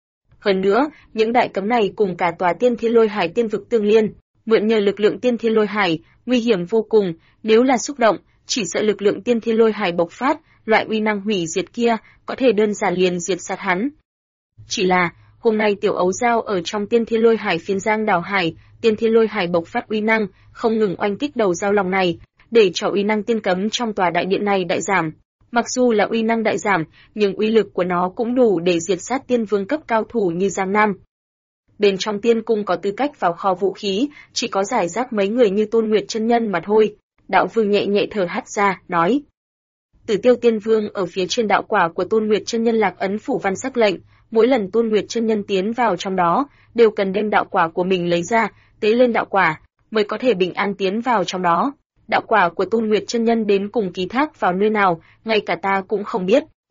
Hơn nữa, những đại cấm này cùng cả tòa Tiên Thiên Lôi Hải tiên vực tương liên, mượn nhờ lực lượng Tiên Thiên Lôi Hải, nguy hiểm vô cùng, nếu là xúc động, chỉ sợ lực lượng Tiên Thiên Lôi Hải bộc phát, loại uy năng hủy diệt kia, có thể đơn giản liền diệt sát hắn. Chỉ là, hôm nay Tiểu Ấu Dao ở trong Tiên Thiên Lôi Hải phiến giang đảo hải, Tiên Thiên Lôi Hải bộc phát uy năng, không ngừng oanh kích đầu dao lòng này, để cho uy năng tiên cấm trong tòa đại điện này đại giảm. Mặc dù là uy năng đại giảm, nhưng uy lực của nó cũng đủ để diệt sát tiên vương cấp cao thủ như Giang Nam. Bên trong tiên cung có tư cách vào kho vũ khí, chỉ có giải rác mấy người như Tôn Nguyệt chân nhân mà thôi. Đạo Vương nhẹ nhẹ thở hắt ra, nói. Tử Tiêu Tiên Vương ở phía trên đạo quả của Tôn Nguyệt chân nhân lạc ấn phủ văn sắc lệnh, mỗi lần Tôn Nguyệt chân nhân tiến vào trong đó, đều cần đem đạo quả của mình lấy ra, tế lên đạo quả, mới có thể bình an tiến vào trong đó. Đạo quả của Tôn Nguyệt chân nhân đến cùng ký thác vào nơi nào, ngay cả ta cũng không biết.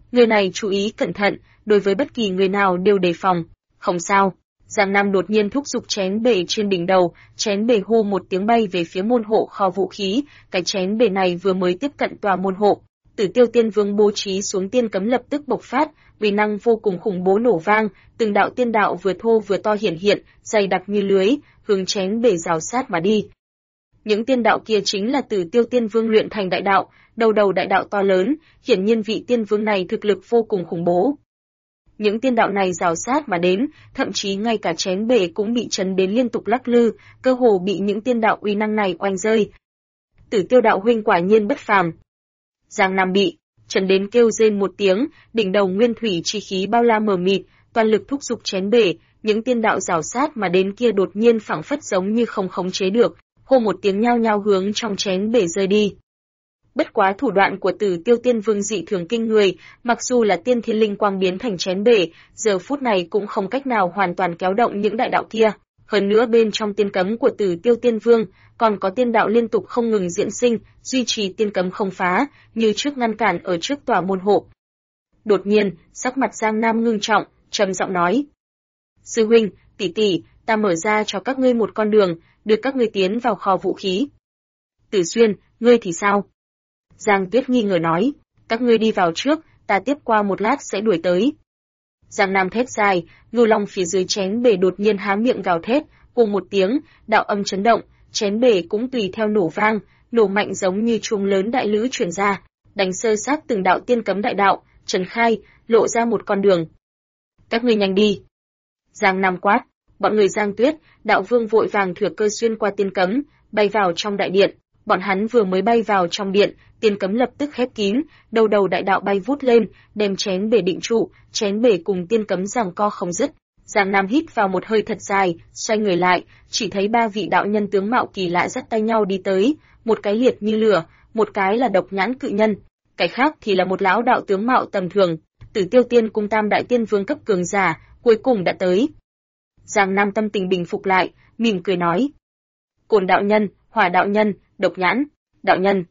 Người này chú ý cẩn thận, đối với bất kỳ người nào đều đề phòng. Không sao. Giang Nam đột nhiên thúc giục chén bể trên đỉnh đầu, chén bể hô một tiếng bay về phía môn hộ kho vũ khí, cái chén bể này vừa mới tiếp cận tòa môn hộ. Tử Tiêu Tiên Vương bố trí xuống tiên cấm lập tức bộc phát, uy năng vô cùng khủng bố nổ vang, từng đạo tiên đạo vừa thô vừa to hiển hiện, dày đặc như lưới, hướng chén bể rào sát mà đi. Những tiên đạo kia chính là Tử Tiêu Tiên Vương luyện thành đại đạo, đầu đại đạo to lớn, hiển nhiên vị tiên vương này thực lực vô cùng khủng bố. Những tiên đạo này rào sát mà đến, thậm chí ngay cả chén bể cũng bị chấn đến liên tục lắc lư, cơ hồ bị những tiên đạo uy năng này oanh rơi. Tử Tiêu đạo huynh quả nhiên bất phàm. Giang Nam bị chấn đến kêu rên một tiếng, đỉnh đầu nguyên thủy chi khí bao la mờ mịt, toàn lực thúc giục chén bể, những tiên đạo rào sát mà đến kia đột nhiên phảng phất giống như không khống chế được, hô một tiếng nhao nhao hướng trong chén bể rơi đi. Bất quá thủ đoạn của Tử Tiêu Tiên Vương dị thường kinh người, mặc dù là tiên thiên linh quang biến thành chén bể, giờ phút này cũng không cách nào hoàn toàn kéo động những đại đạo kia. Hơn nữa bên trong tiên cấm của Tử Tiêu Tiên Vương, còn có tiên đạo liên tục không ngừng diễn sinh, duy trì tiên cấm không phá, như trước ngăn cản ở trước tòa môn hộ. Đột nhiên, sắc mặt Giang Nam ngưng trọng, trầm giọng nói: "Sư huynh, tỷ tỷ, ta mở ra cho các ngươi một con đường, đưa các ngươi tiến vào kho vũ khí." "Tử Xuyên, ngươi thì sao?" Giang Tuyết nghi ngờ nói: "Các ngươi đi vào trước, ta tiếp qua một lát sẽ đuổi tới." Giang Nam thét dài, ngưu long phía dưới chén bể đột nhiên há miệng gào thét, cùng một tiếng, đạo âm chấn động, chén bể cũng tùy theo nổ vang, nổ mạnh giống như chuông lớn đại lữ truyền ra, đánh sơ sát từng đạo tiên cấm đại đạo, trấn khai, lộ ra một con đường. "Các ngươi nhanh đi!" Giang Nam quát. Bọn người Giang Tuyết, đạo vương vội vàng thừa cơ xuyên qua tiên cấm, bay vào trong đại điện. Bọn hắn vừa mới bay vào trong điện, tiên cấm lập tức khép kín, đầu đại đạo bay vút lên, đem chén bể định trụ, chén bể cùng tiên cấm giằng co không dứt. Giang Nam hít vào một hơi thật dài, xoay người lại, chỉ thấy ba vị đạo nhân tướng mạo kỳ lạ dắt tay nhau đi tới, một cái liệt như lửa, một cái là độc nhãn cự nhân, cái khác thì là một lão đạo tướng mạo tầm thường. Tử Tiêu Tiên cung tam đại tiên vương cấp cường giả, cuối cùng đã tới. Giang Nam tâm tình bình phục lại, mỉm cười nói: "Cổn đạo nhân, Hỏa đạo nhân, Độc nhãn đạo nhân."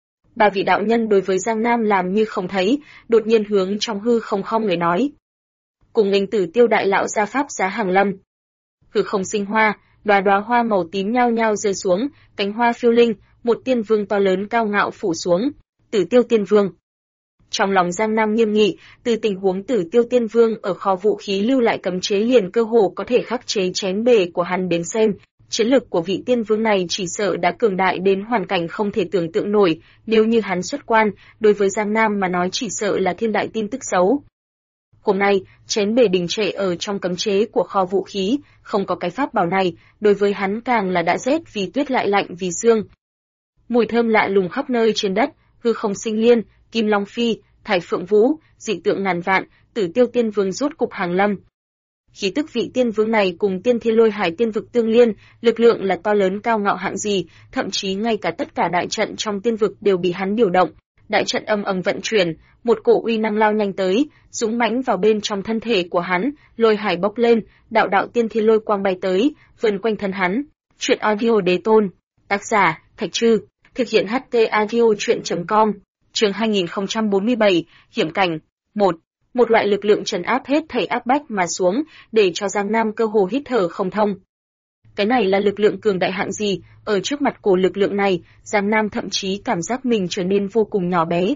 Ba vị đạo nhân đối với Giang Nam làm như không thấy, đột nhiên hướng trong hư không không người nói: "Cùng nghênh Tử Tiêu đại lão gia pháp giá hàng lâm." Hư không sinh hoa, đóa hoa màu tím nhao nhao rơi xuống, cánh hoa phiêu linh, một tiên vương to lớn cao ngạo phủ xuống. Tử Tiêu Tiên Vương. Trong lòng Giang Nam nghiêm nghị, từ tình huống Tử Tiêu Tiên Vương ở kho vũ khí lưu lại cấm chế liền cơ hồ có thể khắc chế chén bể của hắn đến xem, chiến lực của vị tiên vương này chỉ sợ đã cường đại đến hoàn cảnh không thể tưởng tượng nổi, nếu như hắn xuất quan, đối với Giang Nam mà nói chỉ sợ là thiên đại tin tức xấu. Hôm nay, chén bể đình trệ ở trong cấm chế của kho vũ khí, không có cái pháp bảo này, đối với hắn càng là đã rét vì tuyết lại lạnh vì xương. Mùi thơm lạ lùng khắp nơi trên đất, hư không sinh liên, kim long phi, thải phượng vũ, dị tượng ngàn vạn, Tử Tiêu Tiên Vương rốt cục hàng lâm. Khí tức vị tiên vương này cùng tiên thiên lôi hải tiên vực tương liên, lực lượng là to lớn cao ngạo hạng gì, thậm chí ngay cả tất cả đại trận trong tiên vực đều bị hắn điều động. Đại trận âm ầm vận chuyển, một cổ uy năng lao nhanh tới, dũng mãnh vào bên trong thân thể của hắn, lôi hải bốc lên, đạo đạo tiên thiên lôi quang bay tới, vần quanh thân hắn. Truyện audio đế tôn, tác giả Thạch Trư, thực hiện HT audio truyện.com. Chương 2047, hiểm cảnh. 1. Một loại lực lượng trấn áp hết thảy áp bách mà xuống, để cho Giang Nam cơ hồ hít thở không thông. Cái này là lực lượng cường đại hạng gì, ở trước mặt của lực lượng này, Giang Nam thậm chí cảm giác mình trở nên vô cùng nhỏ bé.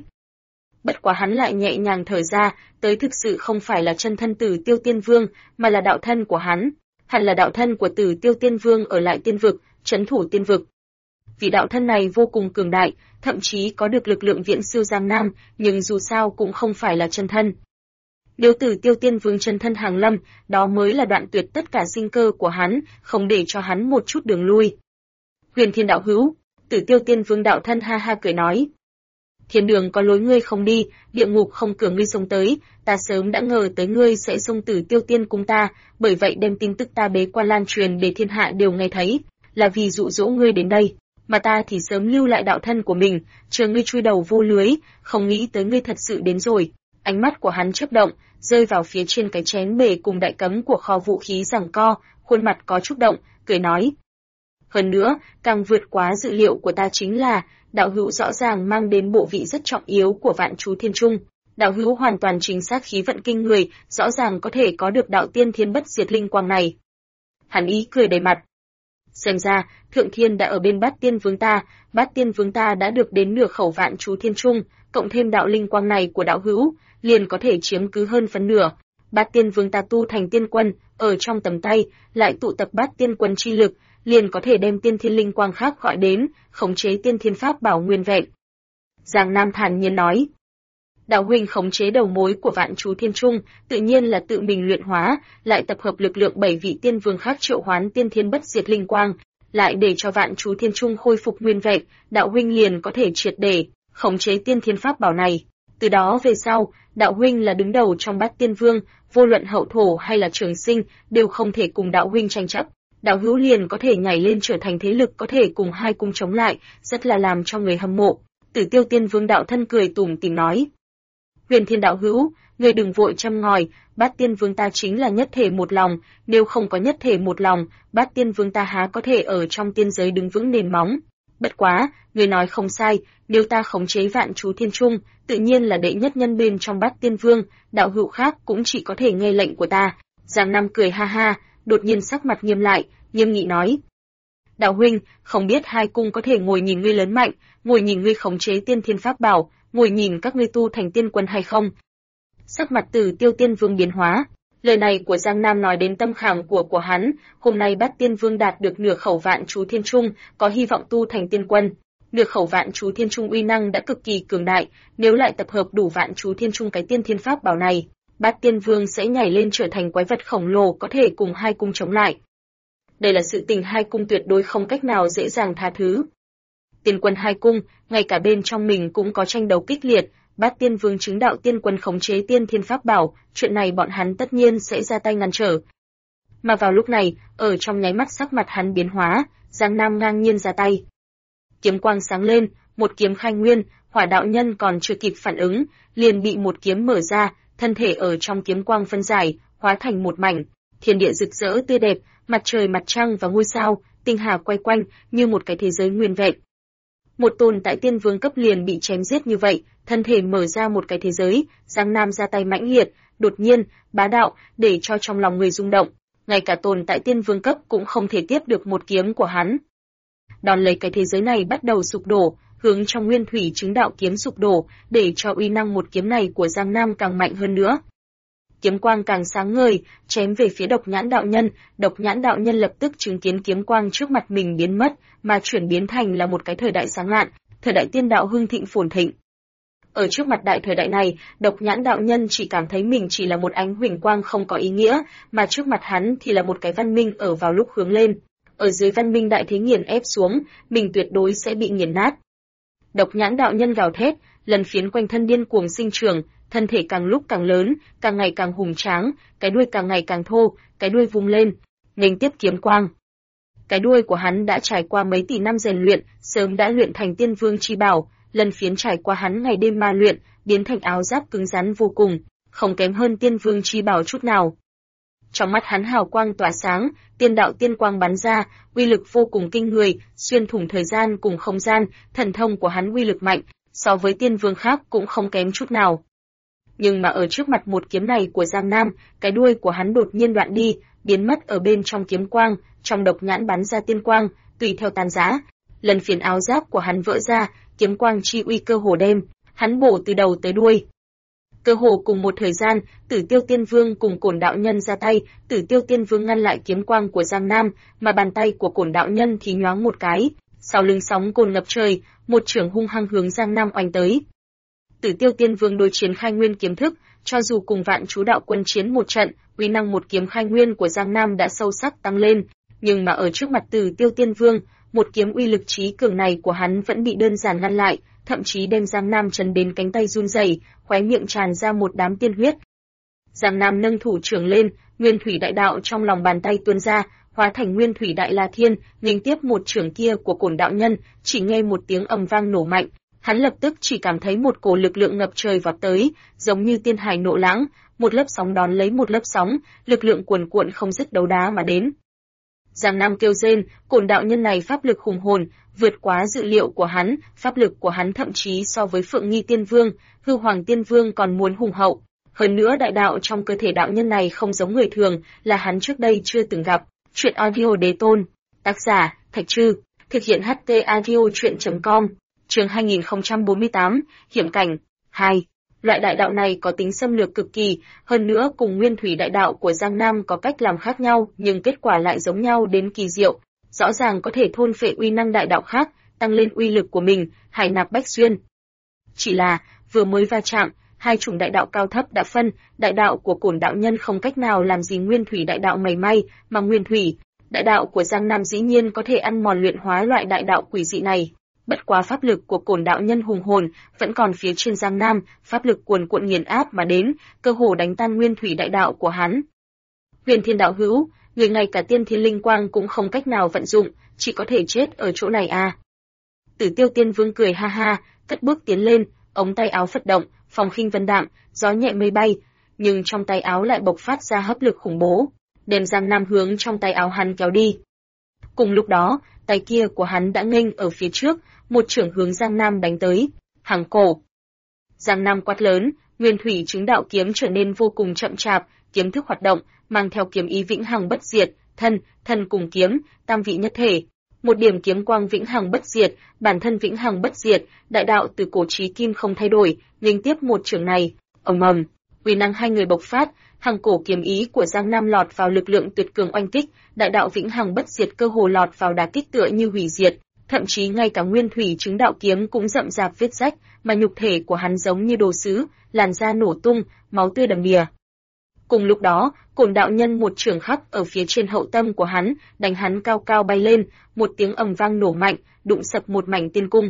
Bất quá hắn lại nhẹ nhàng thở ra, tới thực sự không phải là chân thân Tử Tiêu Tiên Vương, mà là đạo thân của hắn. Hẳn là đạo thân của Tử Tiêu Tiên Vương ở lại tiên vực, trấn thủ tiên vực. Vị đạo thân này vô cùng cường đại, thậm chí có được lực lượng viễn siêu Giang Nam, nhưng dù sao cũng không phải là chân thân. Nếu Tử Tiêu Tiên Vương chân thân hàng lâm, đó mới là đoạn tuyệt tất cả sinh cơ của hắn, không để cho hắn một chút đường lui. Huyền Thiên đạo hữu, Tử Tiêu Tiên Vương đạo thân ha ha cười nói: "Thiên đường có lối ngươi không đi, địa ngục không cửa ngươi xông tới, ta sớm đã ngờ tới ngươi sẽ xông Tử Tiêu Tiên cung ta, bởi vậy đem tin tức ta bế quan lan truyền để thiên hạ đều nghe thấy, là vì dụ dỗ ngươi đến đây. Mà ta thì sớm lưu lại đạo thân của mình, chờ ngươi chui đầu vô lưới, không nghĩ tới ngươi thật sự đến rồi." Ánh mắt của hắn chớp động, rơi vào phía trên cái chén bể cùng đại cấm của kho vũ khí giằng co, khuôn mặt có chút động, cười nói: "Hơn nữa, càng vượt quá dự liệu của ta chính là, đạo hữu rõ ràng mang đến bộ vị rất trọng yếu của Vạn Chú Thiên Trung, Đạo hữu hoàn toàn chính xác khí vận kinh người, rõ ràng có thể có được đạo tiên thiên bất diệt linh quang này. Hắn ý cười đầy mặt. Xem ra, Thượng Thiên đã ở bên Bát Tiên Vương ta đã được đến nửa khẩu vạn chú thiên trung, cộng thêm đạo linh quang này của đạo hữu, liền có thể chiếm cứ hơn phân nửa. Bát Tiên Vương ta tu thành tiên quân, ở trong tầm tay, lại tụ tập Bát Tiên quân chi lực, liền có thể đem tiên thiên linh quang khác gọi đến, khống chế tiên thiên pháp bảo nguyên vẹn. Giang Nam thản nhiên nói. Đạo huynh khống chế đầu mối của vạn chú thiên trung, tự nhiên là tự mình luyện hóa, lại tập hợp lực lượng 7 vị tiên vương khác triệu hoán tiên thiên bất diệt linh quang, lại để cho vạn chú thiên trung khôi phục nguyên vẹn, đạo huynh liền có thể triệt để khống chế tiên thiên pháp bảo này. Từ đó về sau, đạo huynh là đứng đầu trong Bát Tiên Vương, vô luận hậu thổ hay là trường sinh, đều không thể cùng đạo huynh tranh chấp. Đạo hữu liền có thể nhảy lên trở thành thế lực có thể cùng hai cung chống lại, rất là làm cho người hâm mộ. Tử Tiêu Tiên Vương đạo thân cười tủm tỉm nói. Huyền Thiên đạo hữu, ngươi đừng vội châm ngòi, Bát Tiên Vương ta chính là nhất thể một lòng, nếu không có nhất thể một lòng, Bát Tiên Vương ta há có thể ở trong tiên giới đứng vững nền móng. Bất quá, ngươi nói không sai, nếu ta khống chế vạn chú thiên trung, tự nhiên là đệ nhất nhân bên trong Bát Tiên Vương, đạo hữu khác cũng chỉ có thể nghe lệnh của ta. Giang Nam cười ha ha, đột nhiên sắc mặt nghiêm lại, nghiêm nghị nói. Đạo huynh, không biết hai cung có thể ngồi nhìn ngươi lớn mạnh, ngồi nhìn ngươi khống chế tiên thiên pháp bảo, ngồi nhìn các ngươi tu thành tiên quân hay không? Sắc mặt Tử Tiêu Tiên Vương biến hóa, lời này của Giang Nam nói đến tâm khảm của hắn, hôm nay Bát Tiên Vương đạt được nửa khẩu vạn chú thiên trung, có hy vọng tu thành tiên quân. Nửa khẩu vạn chú thiên trung uy năng đã cực kỳ cường đại, nếu lại tập hợp đủ vạn chú thiên trung cái tiên thiên pháp bảo này, Bát Tiên Vương sẽ nhảy lên trở thành quái vật khổng lồ có thể cùng hai cung chống lại. Đây là sự tình hai cung tuyệt đối không cách nào dễ dàng tha thứ. Tiên quân hai cung, ngay cả bên trong mình cũng có tranh đấu kịch liệt, Bát Tiên Vương chứng đạo tiên quân khống chế tiên thiên pháp bảo, chuyện này bọn hắn tất nhiên sẽ ra tay ngăn trở. Mà vào lúc này, ở trong nháy mắt sắc mặt hắn biến hóa, Giang Nam ngang nhiên ra tay. Kiếm quang sáng lên, một kiếm khai nguyên, Hỏa đạo nhân còn chưa kịp phản ứng, liền bị một kiếm mở ra, thân thể ở trong kiếm quang phân giải, hóa thành một mảnh, thiên địa rực rỡ tươi đẹp, mặt trời mặt trăng và ngôi sao, tinh hà quay quanh như một cái thế giới nguyên vẹn. Một tồn tại tiên vương cấp liền bị chém giết như vậy, thân thể mở ra một cái thế giới, Giang Nam ra tay mãnh liệt, đột nhiên, bá đạo, để cho trong lòng người rung động, ngay cả tồn tại tiên vương cấp cũng không thể tiếp được một kiếm của hắn. Đón lấy cái thế giới này bắt đầu sụp đổ, hướng trong nguyên thủy chứng đạo kiếm sụp đổ, để cho uy năng một kiếm này của Giang Nam càng mạnh hơn nữa. Kiếm quang càng sáng ngời, chém về phía Độc Nhãn đạo nhân, Độc Nhãn đạo nhân lập tức chứng kiến kiếm quang trước mặt mình biến mất, mà chuyển biến thành là một cái thời đại sáng lạn, thời đại tiên đạo hưng thịnh phồn thịnh. Ở trước mặt đại thời đại này, Độc Nhãn đạo nhân chỉ cảm thấy mình chỉ là một ánh huỳnh quang không có ý nghĩa, mà trước mặt hắn thì là một cái văn minh ở vào lúc hướng lên. Ở dưới văn minh đại thế nghiền ép xuống, mình tuyệt đối sẽ bị nghiền nát. Độc Nhãn đạo nhân gào thét, lần phiến quanh thân điên cuồng sinh trưởng, thân thể càng lúc càng lớn, càng ngày càng hùng tráng, cái đuôi càng ngày càng thô, cái đuôi vung lên, nghênh tiếp kiếm quang. Cái đuôi của hắn đã trải qua mấy tỷ năm rèn luyện, sớm đã luyện thành tiên vương chi bảo, lần phiến trải qua hắn ngày đêm ma luyện, biến thành áo giáp cứng rắn vô cùng, không kém hơn tiên vương chi bảo chút nào. Trong mắt hắn hào quang tỏa sáng, tiên đạo tiên quang bắn ra, uy lực vô cùng kinh người, xuyên thủng thời gian cùng không gian, thần thông của hắn uy lực mạnh, so với tiên vương khác cũng không kém chút nào. Nhưng mà ở trước mặt một kiếm này của Giang Nam, cái đuôi của hắn đột nhiên đoạn đi, biến mất ở bên trong kiếm quang, trong Độc Nhãn bắn ra tiên quang, tùy theo tan rã. Lần phiến áo giáp của hắn vỡ ra, kiếm quang chi uy cơ hồ đem hắn bổ từ đầu tới đuôi. Cơ hồ cùng một thời gian, Tử Tiêu Tiên Vương cùng Cổn đạo nhân ra tay, Tử Tiêu Tiên Vương ngăn lại kiếm quang của Giang Nam, mà bàn tay của Cổn đạo nhân thì nhoáng một cái, sau lưng sóng cồn ngập trời, một chưởng hung hăng hướng Giang Nam oanh tới. Tử Tiêu Tiên Vương đối chiến khai nguyên kiếm thức, cho dù cùng Vạn Chú đạo quân chiến một trận, uy năng một kiếm khai nguyên của Giang Nam đã sâu sắc tăng lên, nhưng mà ở trước mặt Tử Tiêu Tiên Vương, một kiếm uy lực trí cường này của hắn vẫn bị đơn giản ngăn lại, thậm chí đem Giang Nam chấn đến cánh tay run rẩy, khóe miệng tràn ra một đám tiên huyết. Giang Nam nâng thủ trưởng lên, nguyên thủy đại đạo trong lòng bàn tay tuôn ra, hóa thành nguyên thủy đại la thiên, nghênh tiếp một trưởng kia của Cổn đạo nhân, chỉ nghe một tiếng ầm vang nổ mạnh, hắn lập tức chỉ cảm thấy một cổ lực lượng ngập trời vọt tới, giống như tiên hải nộ lãng, một lớp sóng đón lấy một lớp sóng, lực lượng cuồn cuộn không dứt đấu đá mà đến. Giang Nam kêu rên, Cổn đạo nhân này pháp lực hùng hồn, vượt quá dự liệu của hắn, pháp lực của hắn thậm chí so với Phượng Nghi Tiên Vương, Hư Hoàng Tiên Vương còn muốn hùng hậu. Hơn nữa đại đạo trong cơ thể đạo nhân này không giống người thường, là hắn trước đây chưa từng gặp. Chuyện audio đế tôn. Tác giả, Thạch Trư. Thực hiện HT audio chuyện.com. Chương 2048, Hiểm cảnh. 2. Loại đại đạo này có tính xâm lược cực kỳ, hơn nữa cùng nguyên thủy đại đạo của Giang Nam có cách làm khác nhau, nhưng kết quả lại giống nhau đến kỳ diệu. Rõ ràng có thể thôn phệ uy năng đại đạo khác, tăng lên uy lực của mình, hải nạp bách xuyên. Chỉ là, vừa mới va chạm, hai chủng đại đạo cao thấp đã phân, đại đạo của Cổn đạo nhân không cách nào làm gì nguyên thủy đại đạo mảy may, mà nguyên thủy đại đạo của Giang Nam dĩ nhiên có thể ăn mòn luyện hóa loại đại đạo quỷ dị này. Bất quá pháp lực của Cổn đạo nhân hùng hồn vẫn còn phía trên Giang Nam, pháp lực cuồn cuộn nghiền áp mà đến, cơ hồ đánh tan nguyên thủy đại đạo của hắn. Huyền Thiên đạo hữu, người ngay cả tiên thiên linh quang cũng không cách nào vận dụng, chỉ có thể chết ở chỗ này à? Tử Tiêu Tiên Vương cười ha ha, cất bước tiến lên, ống tay áo phật động, phong khinh vân đạm, gió nhẹ mây bay, nhưng trong tay áo lại bộc phát ra hấp lực khủng bố, đem Giang Nam hướng trong tay áo hắn kéo đi. Cùng lúc đó, tay kia của hắn đã nghênh ở phía trước, một chưởng hướng Giang Nam đánh tới, hàng cổ. Giang Nam quát lớn, nguyên thủy chứng đạo kiếm trở nên vô cùng chậm chạp, kiếm thức hoạt động, mang theo kiếm ý vĩnh hằng bất diệt, thân cùng kiếm, tam vị nhất thể. Một điểm kiếm quang vĩnh hằng bất diệt, bản thân vĩnh hằng bất diệt, đại đạo từ cổ chí kim không thay đổi, nghênh tiếp một chưởng này, ầm ầm, uy năng hai người bộc phát, hằng cổ kiếm ý của Giang Nam lọt vào lực lượng tuyệt cường oanh kích, đại đạo vĩnh hằng bất diệt cơ hồ lọt vào đả kích tựa như hủy diệt, thậm chí ngay cả nguyên thủy chứng đạo kiếm cũng rậm rạp vết rách, mà nhục thể của hắn giống như đồ sứ, làn da nổ tung, máu tươi đầm đìa. Cùng lúc đó, Cổn đạo nhân một chưởng khắc ở phía trên hậu tâm của hắn, đánh hắn cao cao bay lên, một tiếng ầm vang nổ mạnh, đụng sập một mảnh tiên cung.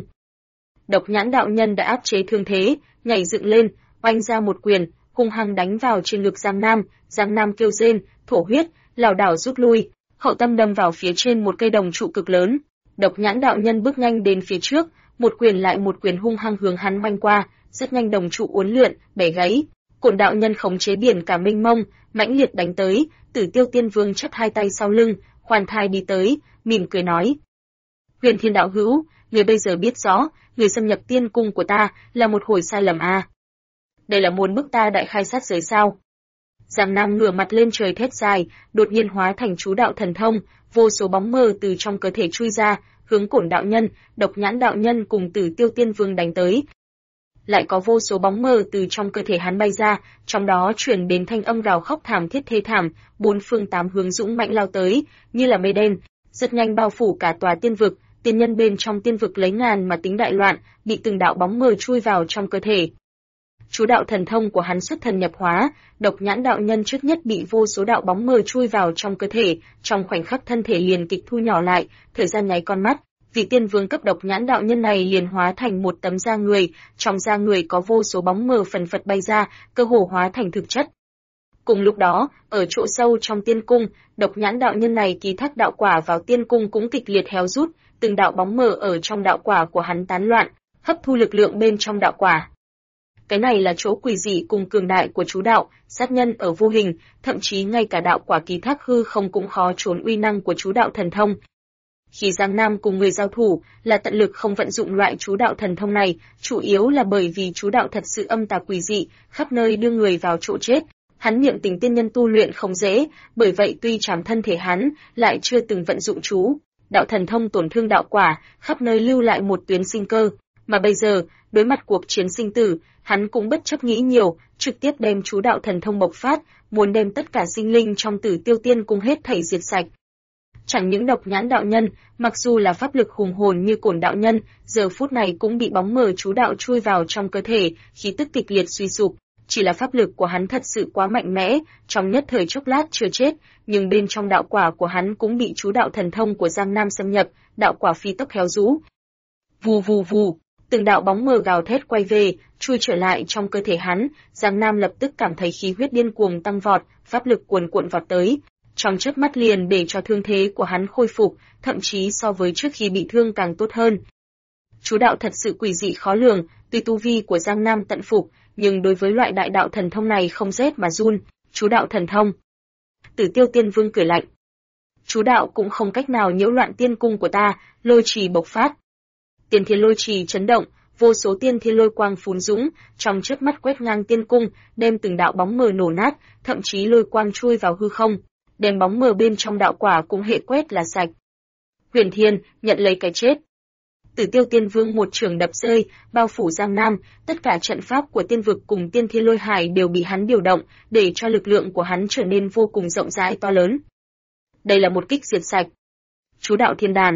Độc Nhãn đạo nhân đã áp chế thương thế, nhảy dựng lên, oanh ra một quyền, hung hăng đánh vào trên ngực Giang Nam kêu rên, thổ huyết, lảo đảo rút lui, hậu tâm đâm vào phía trên một cây đồng trụ cực lớn. Độc Nhãn đạo nhân bước nhanh đến phía trước, một quyền lại một quyền hung hăng hướng hắn oanh qua, rất nhanh đồng trụ uốn lượn, bẻ gãy. Cổn đạo nhân khống chế biển cả mênh mông, mãnh liệt đánh tới, Tử Tiêu Tiên Vương chắp hai tay sau lưng, khoan thai đi tới, mỉm cười nói: Huyền Thiên đạo hữu, người bây giờ biết rõ, người xâm nhập tiên cung của ta là một hồi sai lầm à? Đây là muốn bức ta đại khai sát giới sao? Giang Nam ngửa mặt lên trời thét dài, đột nhiên hóa thành chú đạo thần thông, vô số bóng mờ từ trong cơ thể chui ra, hướng Cổn đạo nhân, Độc Nhãn đạo nhân cùng Tử Tiêu Tiên Vương đánh tới. Lại có vô số bóng mờ từ trong cơ thể hắn bay ra, trong đó truyền đến thanh âm gào khóc thảm thiết thê thảm, bốn phương tám hướng dũng mãnh lao tới, như là mây đen, rất nhanh bao phủ cả tòa tiên vực, tiên nhân bên trong tiên vực lấy ngàn mà tính đại loạn, bị từng đạo bóng mờ chui vào trong cơ thể. Chú đạo thần thông của hắn xuất thần nhập hóa, Độc Nhãn đạo nhân trước nhất bị vô số đạo bóng mờ chui vào trong cơ thể, trong khoảnh khắc thân thể liền kịch thu nhỏ lại, thời gian nháy con mắt. Vị tiên vương cấp Độc Nhãn đạo nhân này liền hóa thành một tấm da người, trong da người có vô số bóng mờ phần phật bay ra, cơ hồ hóa thành thực chất. Cùng lúc đó, ở chỗ sâu trong tiên cung, Độc Nhãn đạo nhân này ký thác đạo quả vào tiên cung cũng kịch liệt héo rút, từng đạo bóng mờ ở trong đạo quả của hắn tán loạn, hấp thu lực lượng bên trong đạo quả. Cái này là chỗ quỷ dị cùng cường đại của chú đạo, sát nhân ở vô hình, thậm chí ngay cả đạo quả ký thác hư không cũng khó trốn uy năng của chú đạo thần thông. Khi Giang Nam cùng người giao thủ, là tận lực không vận dụng loại chú đạo thần thông này, chủ yếu là bởi vì chú đạo thật sự âm tà quỷ dị, khắp nơi đưa người vào chỗ chết. Hắn niệm tình tiên nhân tu luyện không dễ, bởi vậy tuy trảm thân thể hắn, lại chưa từng vận dụng chú đạo thần thông tổn thương đạo quả, khắp nơi lưu lại một tuyến sinh cơ. Mà bây giờ, đối mặt cuộc chiến sinh tử, hắn cũng bất chấp nghĩ nhiều, trực tiếp đem chú đạo thần thông bộc phát, muốn đem tất cả sinh linh trong Tử Tiêu Tiên cung hết thảy diệt sạch. Chẳng những Độc Nhãn đạo nhân, mặc dù là pháp lực hùng hồn như Cổn đạo nhân, giờ phút này cũng bị bóng mờ chú đạo chui vào trong cơ thể, khí tức kịch liệt suy sụp. Chỉ là pháp lực của hắn thật sự quá mạnh mẽ, trong nhất thời chốc lát chưa chết, nhưng bên trong đạo quả của hắn cũng bị chú đạo thần thông của Giang Nam xâm nhập, đạo quả phi tốc héo rũ. Vù vù vù, từng đạo bóng mờ gào thét quay về, chui trở lại trong cơ thể hắn, Giang Nam lập tức cảm thấy khí huyết điên cuồng tăng vọt, pháp lực cuồn cuộn vọt tới. Trong chớp mắt liền để cho thương thế của hắn khôi phục, thậm chí so với trước khi bị thương càng tốt hơn. Chú đạo thật sự quỷ dị khó lường, tuy tu vi của Giang Nam tận phục, nhưng đối với loại đại đạo thần thông này không rét mà run, chú đạo thần thông. Tử Tiêu Tiên Vương cười lạnh. chú đạo cũng không cách nào nhiễu loạn tiên cung của ta, lôi trì bộc phát. Tiên thiên lôi trì chấn động, vô số tiên thiên lôi quang phún dũng, trong chớp mắt quét ngang tiên cung, đem từng đạo bóng mờ nổ nát, thậm chí lôi quang chui vào hư không, đem bóng mờ bên trong đạo quả cũng hệ quét là sạch. Huyền Thiên nhận lấy cái chết. Tử Tiêu Tiên Vương một trường đập rơi, bao phủ Giang Nam, tất cả trận pháp của tiên vực cùng tiên thiên lôi hải đều bị hắn điều động, để cho lực lượng của hắn trở nên vô cùng rộng rãi to lớn. Đây là một kích diệt sạch. Chú đạo thiên đàn.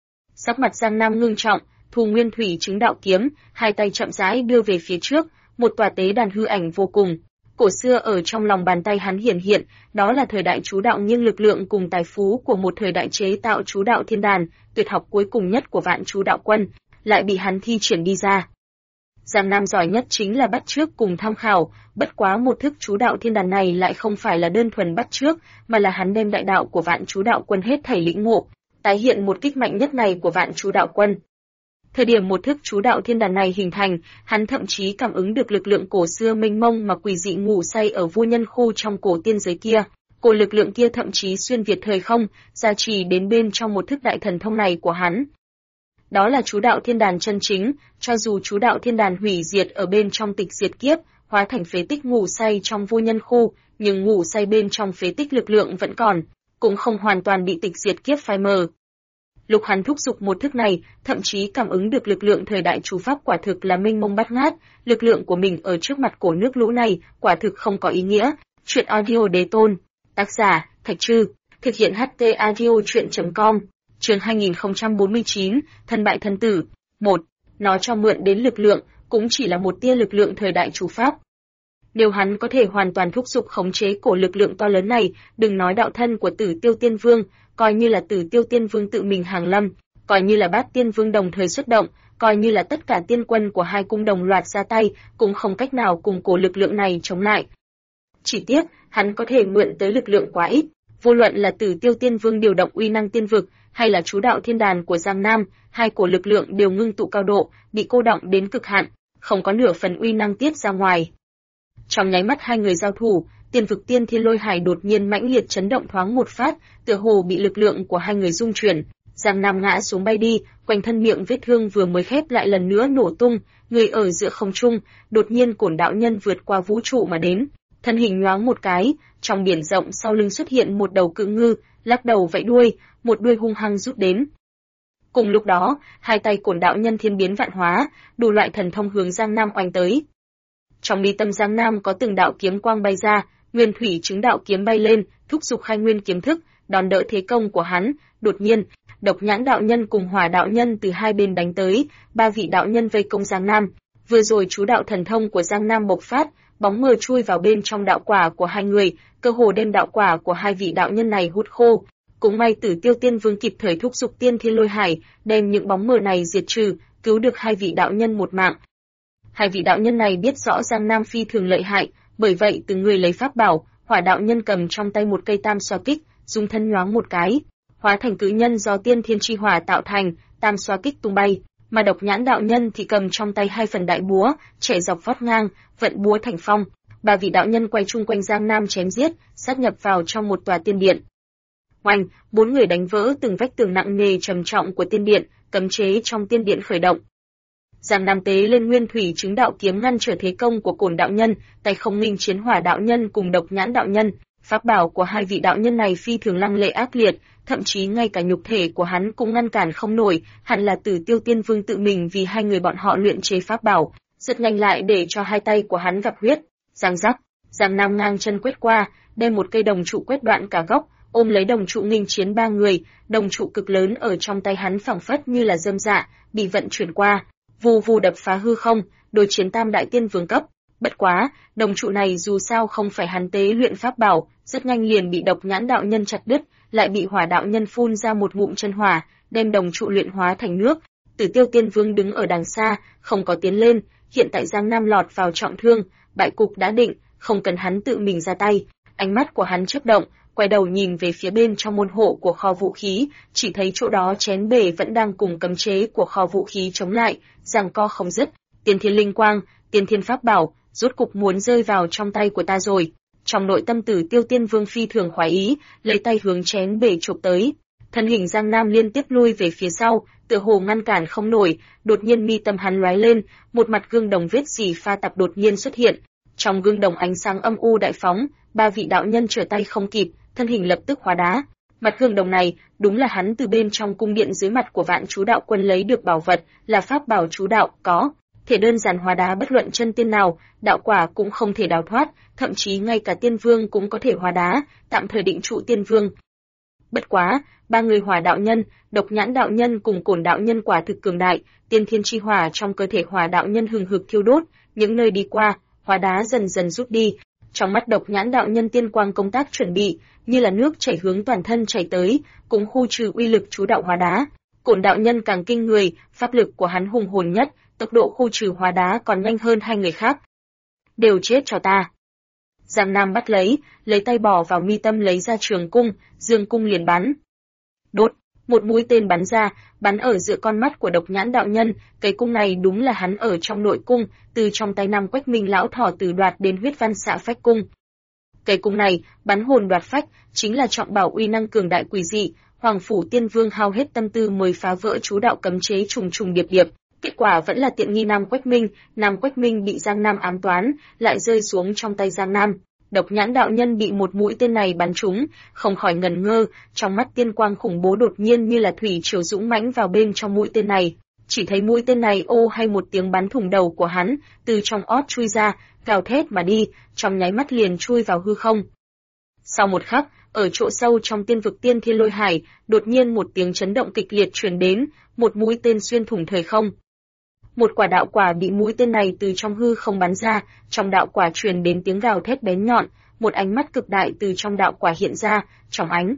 Sắc mặt Giang Nam ngưng trọng, thu nguyên thủy chứng đạo kiếm, hai tay chậm rãi đưa về phía trước, một tòa tế đàn hư ảnh vô cùng. Cổ xưa ở trong lòng bàn tay hắn hiển hiện, đó là thời đại chú đạo nghiêng lực lượng cùng tài phú của một thời đại chế tạo chú đạo thiên đàn, tuyệt học cuối cùng nhất của vạn chú đạo quân, lại bị hắn thi triển đi ra. Giang Nam giỏi nhất chính là bắt chước cùng tham khảo, bất quá một thức chú đạo thiên đàn này lại không phải là đơn thuần bắt chước, mà là hắn đem đại đạo của vạn chú đạo quân hết thảy lĩnh ngộ, tái hiện một kích mạnh nhất này của vạn chú đạo quân. Thời điểm một thức chú đạo thiên đàn này hình thành, hắn thậm chí cảm ứng được lực lượng cổ xưa mênh mông mà quỷ dị ngủ say ở vô nhân khu trong cổ tiên giới kia. Cổ lực lượng kia thậm chí xuyên việt thời không, gia trì đến bên trong một thức đại thần thông này của hắn. Đó là chú đạo thiên đàn chân chính, cho dù chú đạo thiên đàn hủy diệt ở bên trong tịch diệt kiếp, hóa thành phế tích ngủ say trong vô nhân khu, nhưng ngủ say bên trong phế tích lực lượng vẫn còn, cũng không hoàn toàn bị tịch diệt kiếp phai mờ. Lúc hắn thúc giục một thức này, thậm chí cảm ứng được lực lượng thời đại chú pháp quả thực là mênh mông bát ngát, lực lượng của mình ở trước mặt cổ nước lũ này, quả thực không có ý nghĩa. Chuyện audio đế tôn, tác giả, Thạch Trư, thực hiện HT audio chuyện.com, chương 2049, thân bại thân tử. 1. Nó cho mượn đến lực lượng, cũng chỉ là một tia lực lượng thời đại chú pháp. Nếu hắn có thể hoàn toàn thúc giục khống chế cổ lực lượng to lớn này, đừng nói đạo thân của Tử Tiêu Tiên Vương, coi như là Tử Tiêu Tiên Vương tự mình hàng lâm, coi như là Bát Tiên Vương đồng thời xuất động, coi như là tất cả tiên quân của hai cung đồng loạt ra tay, cũng không cách nào cùng cổ lực lượng này chống lại. Chỉ tiếc, hắn có thể mượn tới lực lượng quá ít, vô luận là Tử Tiêu Tiên Vương điều động uy năng tiên vực, hay là chú đạo thiên đàn của Giang Nam, hai cổ lực lượng đều ngưng tụ cao độ, bị cô đọng đến cực hạn, không có nửa phần uy năng tiết ra ngoài. Trong nháy mắt hai người giao thủ, tiên vực tiên thiên lôi hải đột nhiên mãnh liệt chấn động thoáng một phát, tựa hồ bị lực lượng của hai người rung chuyển. Giang Nam ngã xuống bay đi, quanh thân miệng vết thương vừa mới khép lại lần nữa nổ tung, người ở giữa không trung, đột nhiên Cổn đạo nhân vượt qua vũ trụ mà đến, thân hình nhoáng một cái, trong biển rộng sau lưng xuất hiện một đầu cự ngư, lắc đầu vẫy đuôi, một đuôi hung hăng rút đến. Cùng lúc đó, hai tay Cổn đạo nhân thiên biến vạn hóa, đủ loại thần thông hướng Giang Nam oanh tới. Trong mi tâm Giang Nam có từng đạo kiếm quang bay ra, nguyên thủy chứng đạo kiếm bay lên, thúc giục khai nguyên kiếm thức, đòn đỡ thế công của hắn. Đột nhiên, Độc Nhãn đạo nhân cùng Hỏa đạo nhân từ hai bên đánh tới, ba vị đạo nhân vây công Giang Nam. Vừa rồi chú đạo thần thông của Giang Nam bộc phát, bóng mờ chui vào bên trong đạo quả của hai người, cơ hồ đem đạo quả của hai vị đạo nhân này hút khô. Cũng may Tử Tiêu Tiên Vương kịp thời thúc giục tiên thiên lôi hải, đem những bóng mờ này diệt trừ, cứu được hai vị đạo nhân một mạng. Hai vị đạo nhân này biết rõ Giang Nam phi thường lợi hại, bởi vậy từng người lấy pháp bảo. Hỏa đạo nhân cầm trong tay một cây tam xoa kích, dùng thân nhoáng một cái, hóa thành cự nhân do tiên thiên chi hỏa tạo thành, tam xoa kích tung bay. Mà Độc Nhãn đạo nhân thì cầm trong tay hai phần đại búa, chạy dọc vót ngang, vận búa thành phong. Ba vị đạo nhân quay chung quanh Giang Nam chém giết, sát nhập vào trong một tòa tiên điện. Oanh, bốn người đánh vỡ từng vách tường nặng nề trầm trọng của tiên điện, cấm chế trong tiên điện khởi động. Giang Nam tế lên nguyên thủy chứng đạo kiếm ngăn trở thế công của Cổn đạo nhân, tay không nghinh chiến Hỏa đạo nhân cùng Độc Nhãn đạo nhân. Pháp bảo của hai vị đạo nhân này phi thường lăng lệ ác liệt, thậm chí ngay cả nhục thể của hắn cũng ngăn cản không nổi, hẳn là Tử Tiêu Tiên Vương tự mình vì hai người bọn họ luyện chế pháp bảo, rất nhanh lại để cho hai tay của hắn gặp huyết. Giang giác, Giang Nam ngang chân quét qua, đem một cây đồng trụ quét đoạn cả gốc, ôm lấy đồng trụ nghinh chiến ba người, đồng trụ cực lớn ở trong tay hắn phảng phất như là dơm dạ, bị vận chuyển qua, vù vù đập phá hư không, đối chiến tam đại tiên vương cấp. Bất quá, đồng trụ này dù sao không phải hắn tế luyện pháp bảo, rất nhanh liền bị Độc Nhãn đạo nhân chặt đứt, lại bị Hỏa đạo nhân phun ra một ngụm chân hỏa, đem đồng trụ luyện hóa thành nước. Tử Tiêu Tiên Vương đứng ở đằng xa, không có tiến lên, hiện tại Giang Nam lọt vào trọng thương, bại cục đã định, không cần hắn tự mình ra tay. Ánh mắt của hắn chớp động, quay đầu nhìn về phía bên trong môn hộ của kho vũ khí, chỉ thấy chỗ đó chén bể vẫn đang cùng cấm chế của kho vũ khí chống lại, giằng co không dứt. Tiên thiên linh quang, tiên thiên pháp bảo, rốt cục muốn rơi vào trong tay của ta rồi. Trong nội tâm Tử Tiêu Tiên Vương phi thường khoái ý, lấy tay hướng chén bể chụp tới. Thân hình Giang Nam liên tiếp lui về phía sau, tựa hồ ngăn cản không nổi, đột nhiên mi tâm hắn lóe lên, một mặt gương đồng vết dì pha tạp đột nhiên xuất hiện. Trong gương đồng ánh sáng âm u đại phóng, ba vị đạo nhân trở tay không kịp, thân hình lập tức hóa đá. Mặt gương đồng này, đúng là hắn từ bên trong cung điện dưới mặt của Vạn Chú Đạo Quân lấy được bảo vật, là pháp bảo chú đạo, có thể đơn giản hóa đá bất luận chân tiên nào, đạo quả cũng không thể đào thoát, thậm chí ngay cả tiên vương cũng có thể hóa đá, tạm thời định trụ tiên vương. Bất quá, ba người Hỏa đạo nhân, Độc Nhãn đạo nhân cùng Cổn đạo nhân quả thực cường đại, tiên thiên chi hỏa trong cơ thể Hỏa đạo nhân hừng hực thiêu đốt, những nơi đi qua, hóa đá dần dần rút đi. Trong mắt Độc Nhãn đạo nhân tiên quang công tác chuẩn bị, như là nước chảy hướng toàn thân chảy tới, cũng khu trừ uy lực chú đạo hóa đá. Cổn đạo nhân càng kinh người, pháp lực của hắn hùng hồn nhất, tốc độ khu trừ hóa đá còn nhanh hơn hai người khác. Đều chết cho ta. Giang Nam bắt lấy tay bỏ vào mi tâm lấy ra trường cung, dương cung liền bắn. Đốt, một mũi tên bắn ra, bắn ở giữa con mắt của Độc Nhãn đạo nhân, cái cung này đúng là hắn ở trong nội cung, từ trong tay Nam Quách Minh lão thỏ tử đoạt đến huyết văn xạ phách cung. Cái cung này, bắn hồn đoạt phách, chính là trọng bảo uy năng cường đại quỷ dị, Hoàng phủ Tiên Vương hao hết tâm tư mới phá vỡ chú đạo cấm chế trùng trùng điệp điệp, kết quả vẫn là tiện nghi Nam Quách Minh bị Giang Nam ám toán, lại rơi xuống trong tay Giang Nam. Độc Nhãn đạo nhân bị một mũi tên này bắn trúng, không khỏi ngẩn ngơ, trong mắt tiên quang khủng bố đột nhiên như là thủy triều dũng mãnh vào bên trong mũi tên này. Chỉ thấy mũi tên này ô hay một tiếng bắn thủng đầu của hắn, từ trong ót chui ra, gào thét mà đi, trong nháy mắt liền chui vào hư không. Sau một khắc, ở chỗ sâu trong tiên vực Tiên Thiên Lôi Hải, đột nhiên một tiếng chấn động kịch liệt truyền đến, một mũi tên xuyên thủng thời không. Một quả đạo quả bị mũi tên này từ trong hư không bắn ra, trong đạo quả truyền đến tiếng gào thét bén nhọn, một ánh mắt cực đại từ trong đạo quả hiện ra, trong ánh.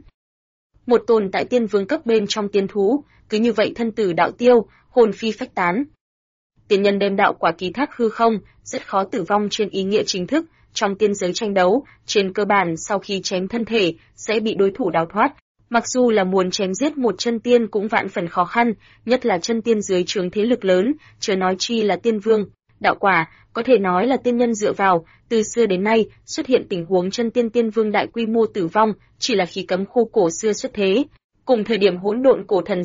Một tồn tại tiên vương cấp bên trong tiên thú, cứ như vậy thân tử đạo tiêu, hồn phi phách tán. Tiên nhân đem đạo quả ký thác hư không, rất khó tử vong trên ý nghĩa chính thức, trong tiên giới tranh đấu, trên cơ bản sau khi chém thân thể, sẽ bị đối thủ đào thoát. Mặc dù là muốn chém giết một chân tiên cũng vạn phần khó khăn, nhất là chân tiên dưới trướng thế lực lớn, chớ nói chi là tiên vương. Đạo quả, có thể nói là tiên nhân dựa vào, từ xưa đến nay, xuất hiện tình huống chân tiên tiên vương đại quy mô tử vong, chỉ là khi cấm khu cổ xưa xuất thế. Cùng thời điểm hỗn độn cổ thần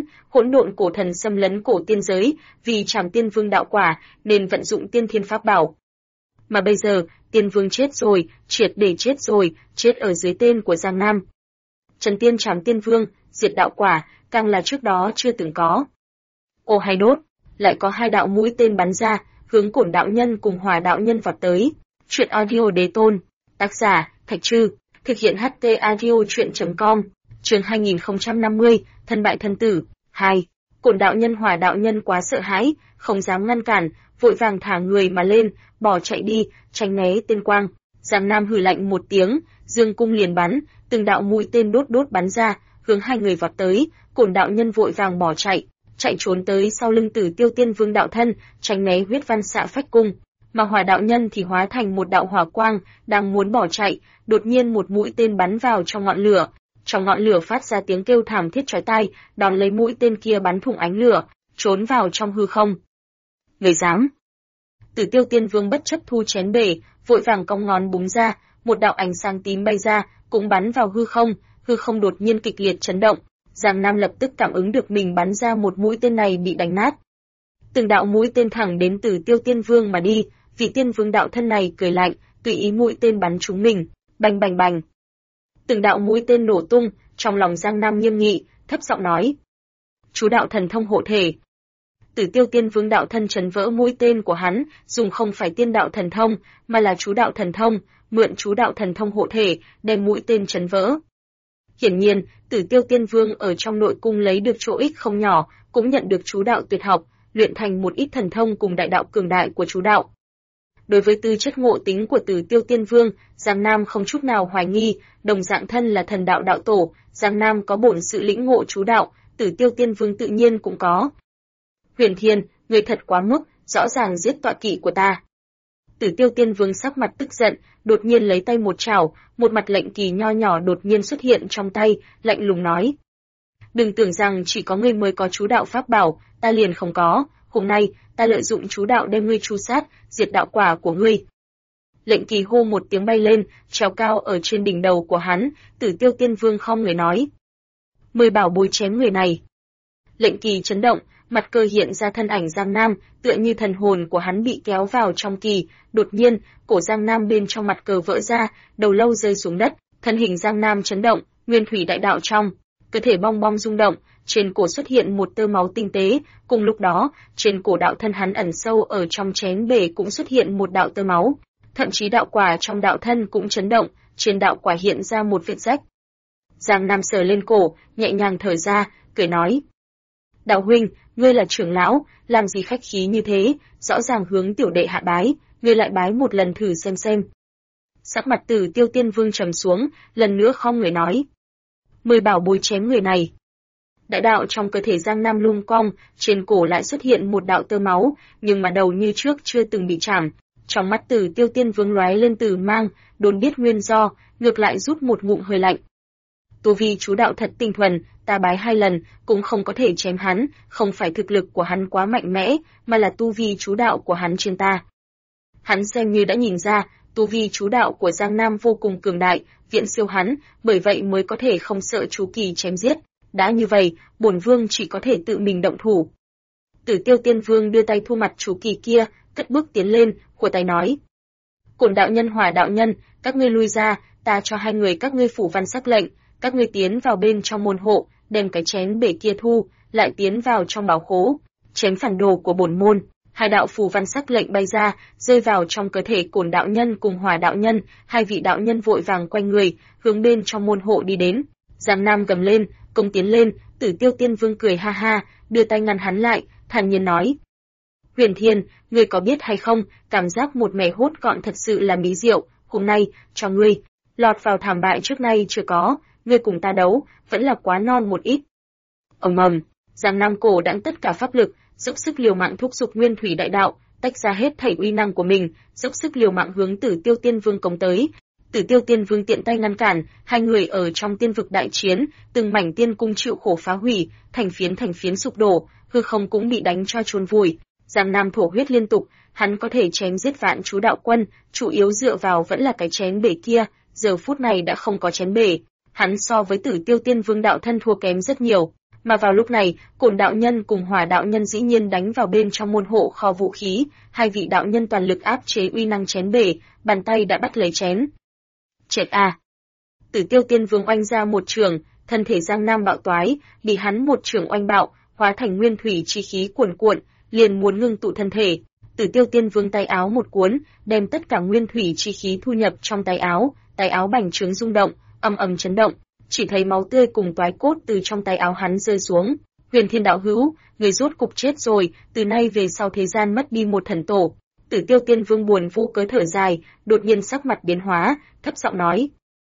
xâm lấn cổ tiên giới, vì trảm tiên vương đạo quả, nên vận dụng tiên thiên pháp bảo. Mà bây giờ, tiên vương chết rồi, triệt để chết rồi, chết ở dưới tên của Giang Nam. Trần tiên trảm tiên vương, diệt đạo quả, càng là trước đó chưa từng có. Ô hay đốt, lại có hai đạo mũi tên bắn ra, hướng Cổn đạo nhân cùng Hỏa đạo nhân vọt tới. Truyện audio đế tôn, tác giả, Thạch Trư, thực hiện HT audio truyện.com, chương 2050, thân bại thân tử, 2. Cổn đạo nhân Hỏa đạo nhân quá sợ hãi, không dám ngăn cản, vội vàng thả người mà lên, bỏ chạy đi, tránh né tên quang. Giang Nam hừ lạnh một tiếng, dương cung liền bắn, từng đạo mũi tên đốt bắn ra, hướng hai người vọt tới. Cổn đạo nhân vội vàng bỏ chạy trốn tới sau lưng Tử Tiêu Tiên Vương đạo thân, tránh né huyết văn xạ phách cung. Mà Hỏa đạo nhân thì hóa thành một đạo hỏa quang, đang muốn bỏ chạy, đột nhiên một mũi tên bắn vào trong ngọn lửa. Trong ngọn lửa phát ra tiếng kêu thảm thiết chói tai, đón lấy mũi tên kia bắn thủng ánh lửa, trốn vào trong hư không. Người dám? Tử Tiêu Tiên Vương bất chấp thu chén bể, vội vàng cong ngón búng ra, một đạo ánh sáng tím bay ra, cũng bắn vào hư không đột nhiên kịch liệt chấn động. Giang Nam lập tức cảm ứng được mình bắn ra một mũi tên này bị đánh nát. Từng đạo mũi tên thẳng đến Tử Tiêu Tiên Vương mà đi, vị Tiên Vương đạo thân này cười lạnh, tùy ý mũi tên bắn trúng mình, bành bành bành. Từng đạo mũi tên nổ tung, trong lòng Giang Nam nghiêm nghị, thấp giọng nói: "Chú đạo thần thông hộ thể." Tử Tiêu Tiên Vương đạo thân chấn vỡ mũi tên của hắn, dùng không phải tiên đạo thần thông, mà là chú đạo thần thông, mượn chú đạo thần thông hộ thể, đem mũi tên chấn vỡ. Hiển nhiên, Tử Tiêu Tiên Vương ở trong nội cung lấy được chỗ ích không nhỏ, cũng nhận được chú đạo tuyệt học, luyện thành một ít thần thông cùng đại đạo cường đại của chú đạo. Đối với tư chất ngộ tính của Tử Tiêu Tiên Vương, Giang Nam không chút nào hoài nghi, đồng dạng thân là thần đạo đạo tổ, Giang Nam có bổn sự lĩnh ngộ chú đạo, Tử Tiêu Tiên Vương tự nhiên cũng có. Huyền Thiên, người thật quá mức, rõ ràng giết tọa kỵ của ta. Tử Tiêu Tiên Vương sắc mặt tức giận, đột nhiên lấy tay một chảo, một mặt lệnh kỳ nho nhỏ đột nhiên xuất hiện trong tay, lạnh lùng nói: "Đừng tưởng rằng chỉ có ngươi mới có chú đạo pháp bảo, ta liền không có, hôm nay ta lợi dụng chú đạo đem ngươi tru sát, diệt đạo quả của ngươi." Lệnh Kỳ hô một tiếng bay lên, treo cao ở trên đỉnh đầu của hắn, Tử Tiêu Tiên Vương khom người nói: "10 bảo bối chém người này." Lệnh Kỳ chấn động, mặt cơ hiện ra thân ảnh Giang Nam, tựa như thần hồn của hắn bị kéo vào trong kỳ, đột nhiên, cổ Giang Nam bên trong mặt cờ vỡ ra, đầu lâu rơi xuống đất, thân hình Giang Nam chấn động, nguyên thủy đại đạo trong cơ thể bong bong rung động, trên cổ xuất hiện một tơ máu tinh tế, cùng lúc đó, trên cổ đạo thân hắn ẩn sâu ở trong chén bể cũng xuất hiện một đạo tơ máu, thậm chí đạo quả trong đạo thân cũng chấn động, trên đạo quả hiện ra một vết rách. Giang Nam sờ lên cổ, nhẹ nhàng thở ra, cười nói: "Đạo huynh, ngươi là trưởng lão, làm gì khách khí như thế, rõ ràng hướng tiểu đệ hạ bái, ngươi lại bái một lần thử xem." Sắc mặt Tử Tiêu Tiên Vương trầm xuống, lần nữa khom người nói: "10 bảo bối chém người này." Đại đạo trong cơ thể Giang Nam lung cong, trên cổ lại xuất hiện một đạo tơ máu, nhưng mà đầu như trước chưa từng bị chạm. Trong mắt Tử Tiêu Tiên Vương lóe lên tử mang, đồn biết nguyên do, ngược lại rút một ngụm hơi lạnh. Tu vi chú đạo thật tinh thuần, ta bái 2 lần cũng không có thể chém hắn, không phải thực lực của hắn quá mạnh mẽ, mà là tu vi chú đạo của hắn trên ta. Hắn xem như đã nhìn ra, tu vi chú đạo của Giang Nam vô cùng cường đại, viễn siêu hắn, bởi vậy mới có thể không sợ chú kỳ chém giết. Đã như vậy, bổn vương chỉ có thể tự mình động thủ. Tử Tiêu Tiên Vương đưa tay thu mặt chú kỳ kia, cất bước tiến lên, khua tay nói: "Cổn đạo nhân, Hỏa đạo nhân, các ngươi lui ra, ta cho 2 người các ngươi phủ văn sắc lệnh, các ngươi tiến vào bên trong môn hộ, đem cái chén bể kia thu, lại tiến vào trong bảo khố, chém phản đồ của bổn môn." 2 đạo phù văn sắc lệnh bay ra, rơi vào trong cơ thể Cổn đạo nhân cùng Hỏa đạo nhân, 2 vị đạo nhân vội vàng quanh người, hướng bên trong môn hộ đi đến. Giang Nam gầm lên, công tiến lên, Tử Tiêu Tiên Vương cười ha ha, đưa tay ngăn hắn lại, thản nhiên nói: "Huyền Thiên, ngươi có biết hay không, cảm giác một mẻ hốt gọn thật sự là mỹ diệu, hôm nay, cho ngươi, lọt vào thảm bại trước nay chưa có, ngươi cùng ta đấu, vẫn là quá non một ít." Ầm ầm, Giang Nam cổ đãng tất cả pháp lực, dốc sức liều mạng thúc giục nguyên thủy đại đạo, tách ra hết thảy uy năng của mình, dốc sức liều mạng hướng Tử Tiêu Tiên Vương công tới. Tử Tiêu Tiên Vương tiện tay ngăn cản, 2 người ở trong tiên vực đại chiến, từng mảnh tiên cung chịu khổ phá hủy, thành phiến sụp đổ, hư không cũng bị đánh cho chôn vùi. Giang Nam thổ huyết liên tục, hắn có thể chém giết vạn chú đạo quân, chủ yếu dựa vào vẫn là cái chén bể kia, giờ phút này đã không có chén bể, hắn so với Tử Tiêu Tiên Vương đạo thân thua kém rất nhiều. Mà vào lúc này, Cổn đạo nhân cùng Hỏa đạo nhân dĩ nhiên đánh vào bên trong môn hộ kho vũ khí, 2 vị đạo nhân toàn lực áp chế uy năng chén bể, bàn tay đã bắt lấy chén. Chết à! Tử Tiêu Tiên Vương oanh ra một trường, thân thể Giang Nam bạo toái, bị hắn một trường oanh bạo, hóa thành nguyên thủy chi khí cuồn cuộn, liền muốn ngưng tụ thân thể. Tử Tiêu Tiên Vương tay áo một cuốn, đem tất cả nguyên thủy chi khí thu nhập trong tay áo bành trướng rung động, ầm ầm chấn động, chỉ thấy máu tươi cùng toái cốt từ trong tay áo hắn rơi xuống. Huyền Thiên đạo hữu, người rốt cục chết rồi, từ nay về sau thế gian mất đi một thần tổ. Tử Tiêu Tiên Vương buồn vô cớ thở dài, đột nhiên sắc mặt biến hóa, thấp giọng nói: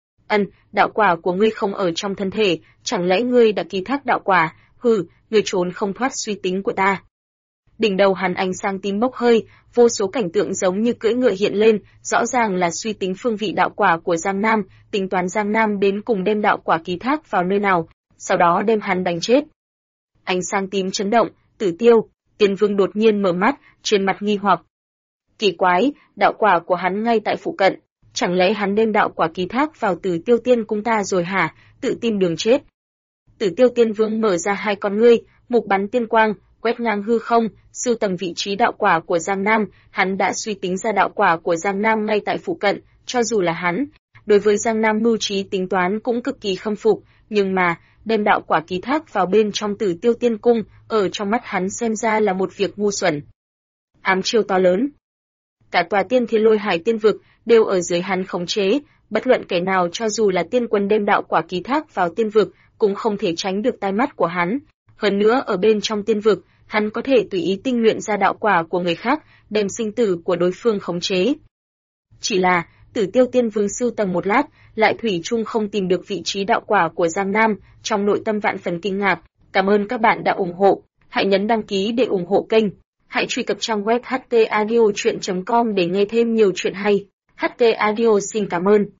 đạo quả của ngươi không ở trong thân thể, chẳng lẽ ngươi đã ký thác đạo quả? Hừ, ngươi trốn không thoát suy tính của ta." Đỉnh đầu hắn ánh sáng tím bốc hơi, vô số cảnh tượng giống như cưỡi ngựa hiện lên, rõ ràng là suy tính phương vị đạo quả của Giang Nam, tính toán Giang Nam đến cùng đem đạo quả ký thác vào nơi nào, sau đó đem hắn đánh chết. Ánh sáng tím chấn động, Tử Tiêu Tiên Vương đột nhiên mở mắt, trên mặt nghi hoặc. Kỳ quái, đạo quả của hắn ngay tại phụ cận, chẳng lẽ hắn đem đạo quả ký thác vào Tử Tiêu Tiên cung ta rồi hả? Tự tìm đường chết. Tử Tiêu Tiên Vương mở ra 2 con ngươi, mục bắn tiên quang, quét ngang hư không, sưu tầm vị trí đạo quả của Giang Nam, hắn đã suy tính ra đạo quả của Giang Nam ngay tại phụ cận, cho dù là hắn, đối với Giang Nam mưu trí tính toán cũng cực kỳ khâm phục, nhưng mà, đem đạo quả ký thác vào bên trong Tử Tiêu Tiên cung, ở trong mắt hắn xem ra là một việc ngu xuẩn. Ám chiêu to lớn. Cả tòa Tiên Thiên Lôi Hải tiên vực đều ở dưới hắn khống chế, bất luận kẻ nào cho dù là tiên quân đem đạo quả ký thác vào tiên vực, cũng không thể tránh được tai mắt của hắn. Hơn nữa ở bên trong tiên vực, hắn có thể tùy ý tinh luyện ra đạo quả của người khác, đem sinh tử của đối phương khống chế. Chỉ là, Tử Tiêu Tiên Vương sưu tầm một lát, lại thủy chung không tìm được vị trí đạo quả của Giang Nam, trong nội tâm vạn phần kinh ngạc. Cảm ơn các bạn đã ủng hộ, hãy nhấn đăng ký để ủng hộ kênh. Hãy truy cập trang web htaudio.com để nghe thêm nhiều chuyện hay. HT Audio xin cảm ơn.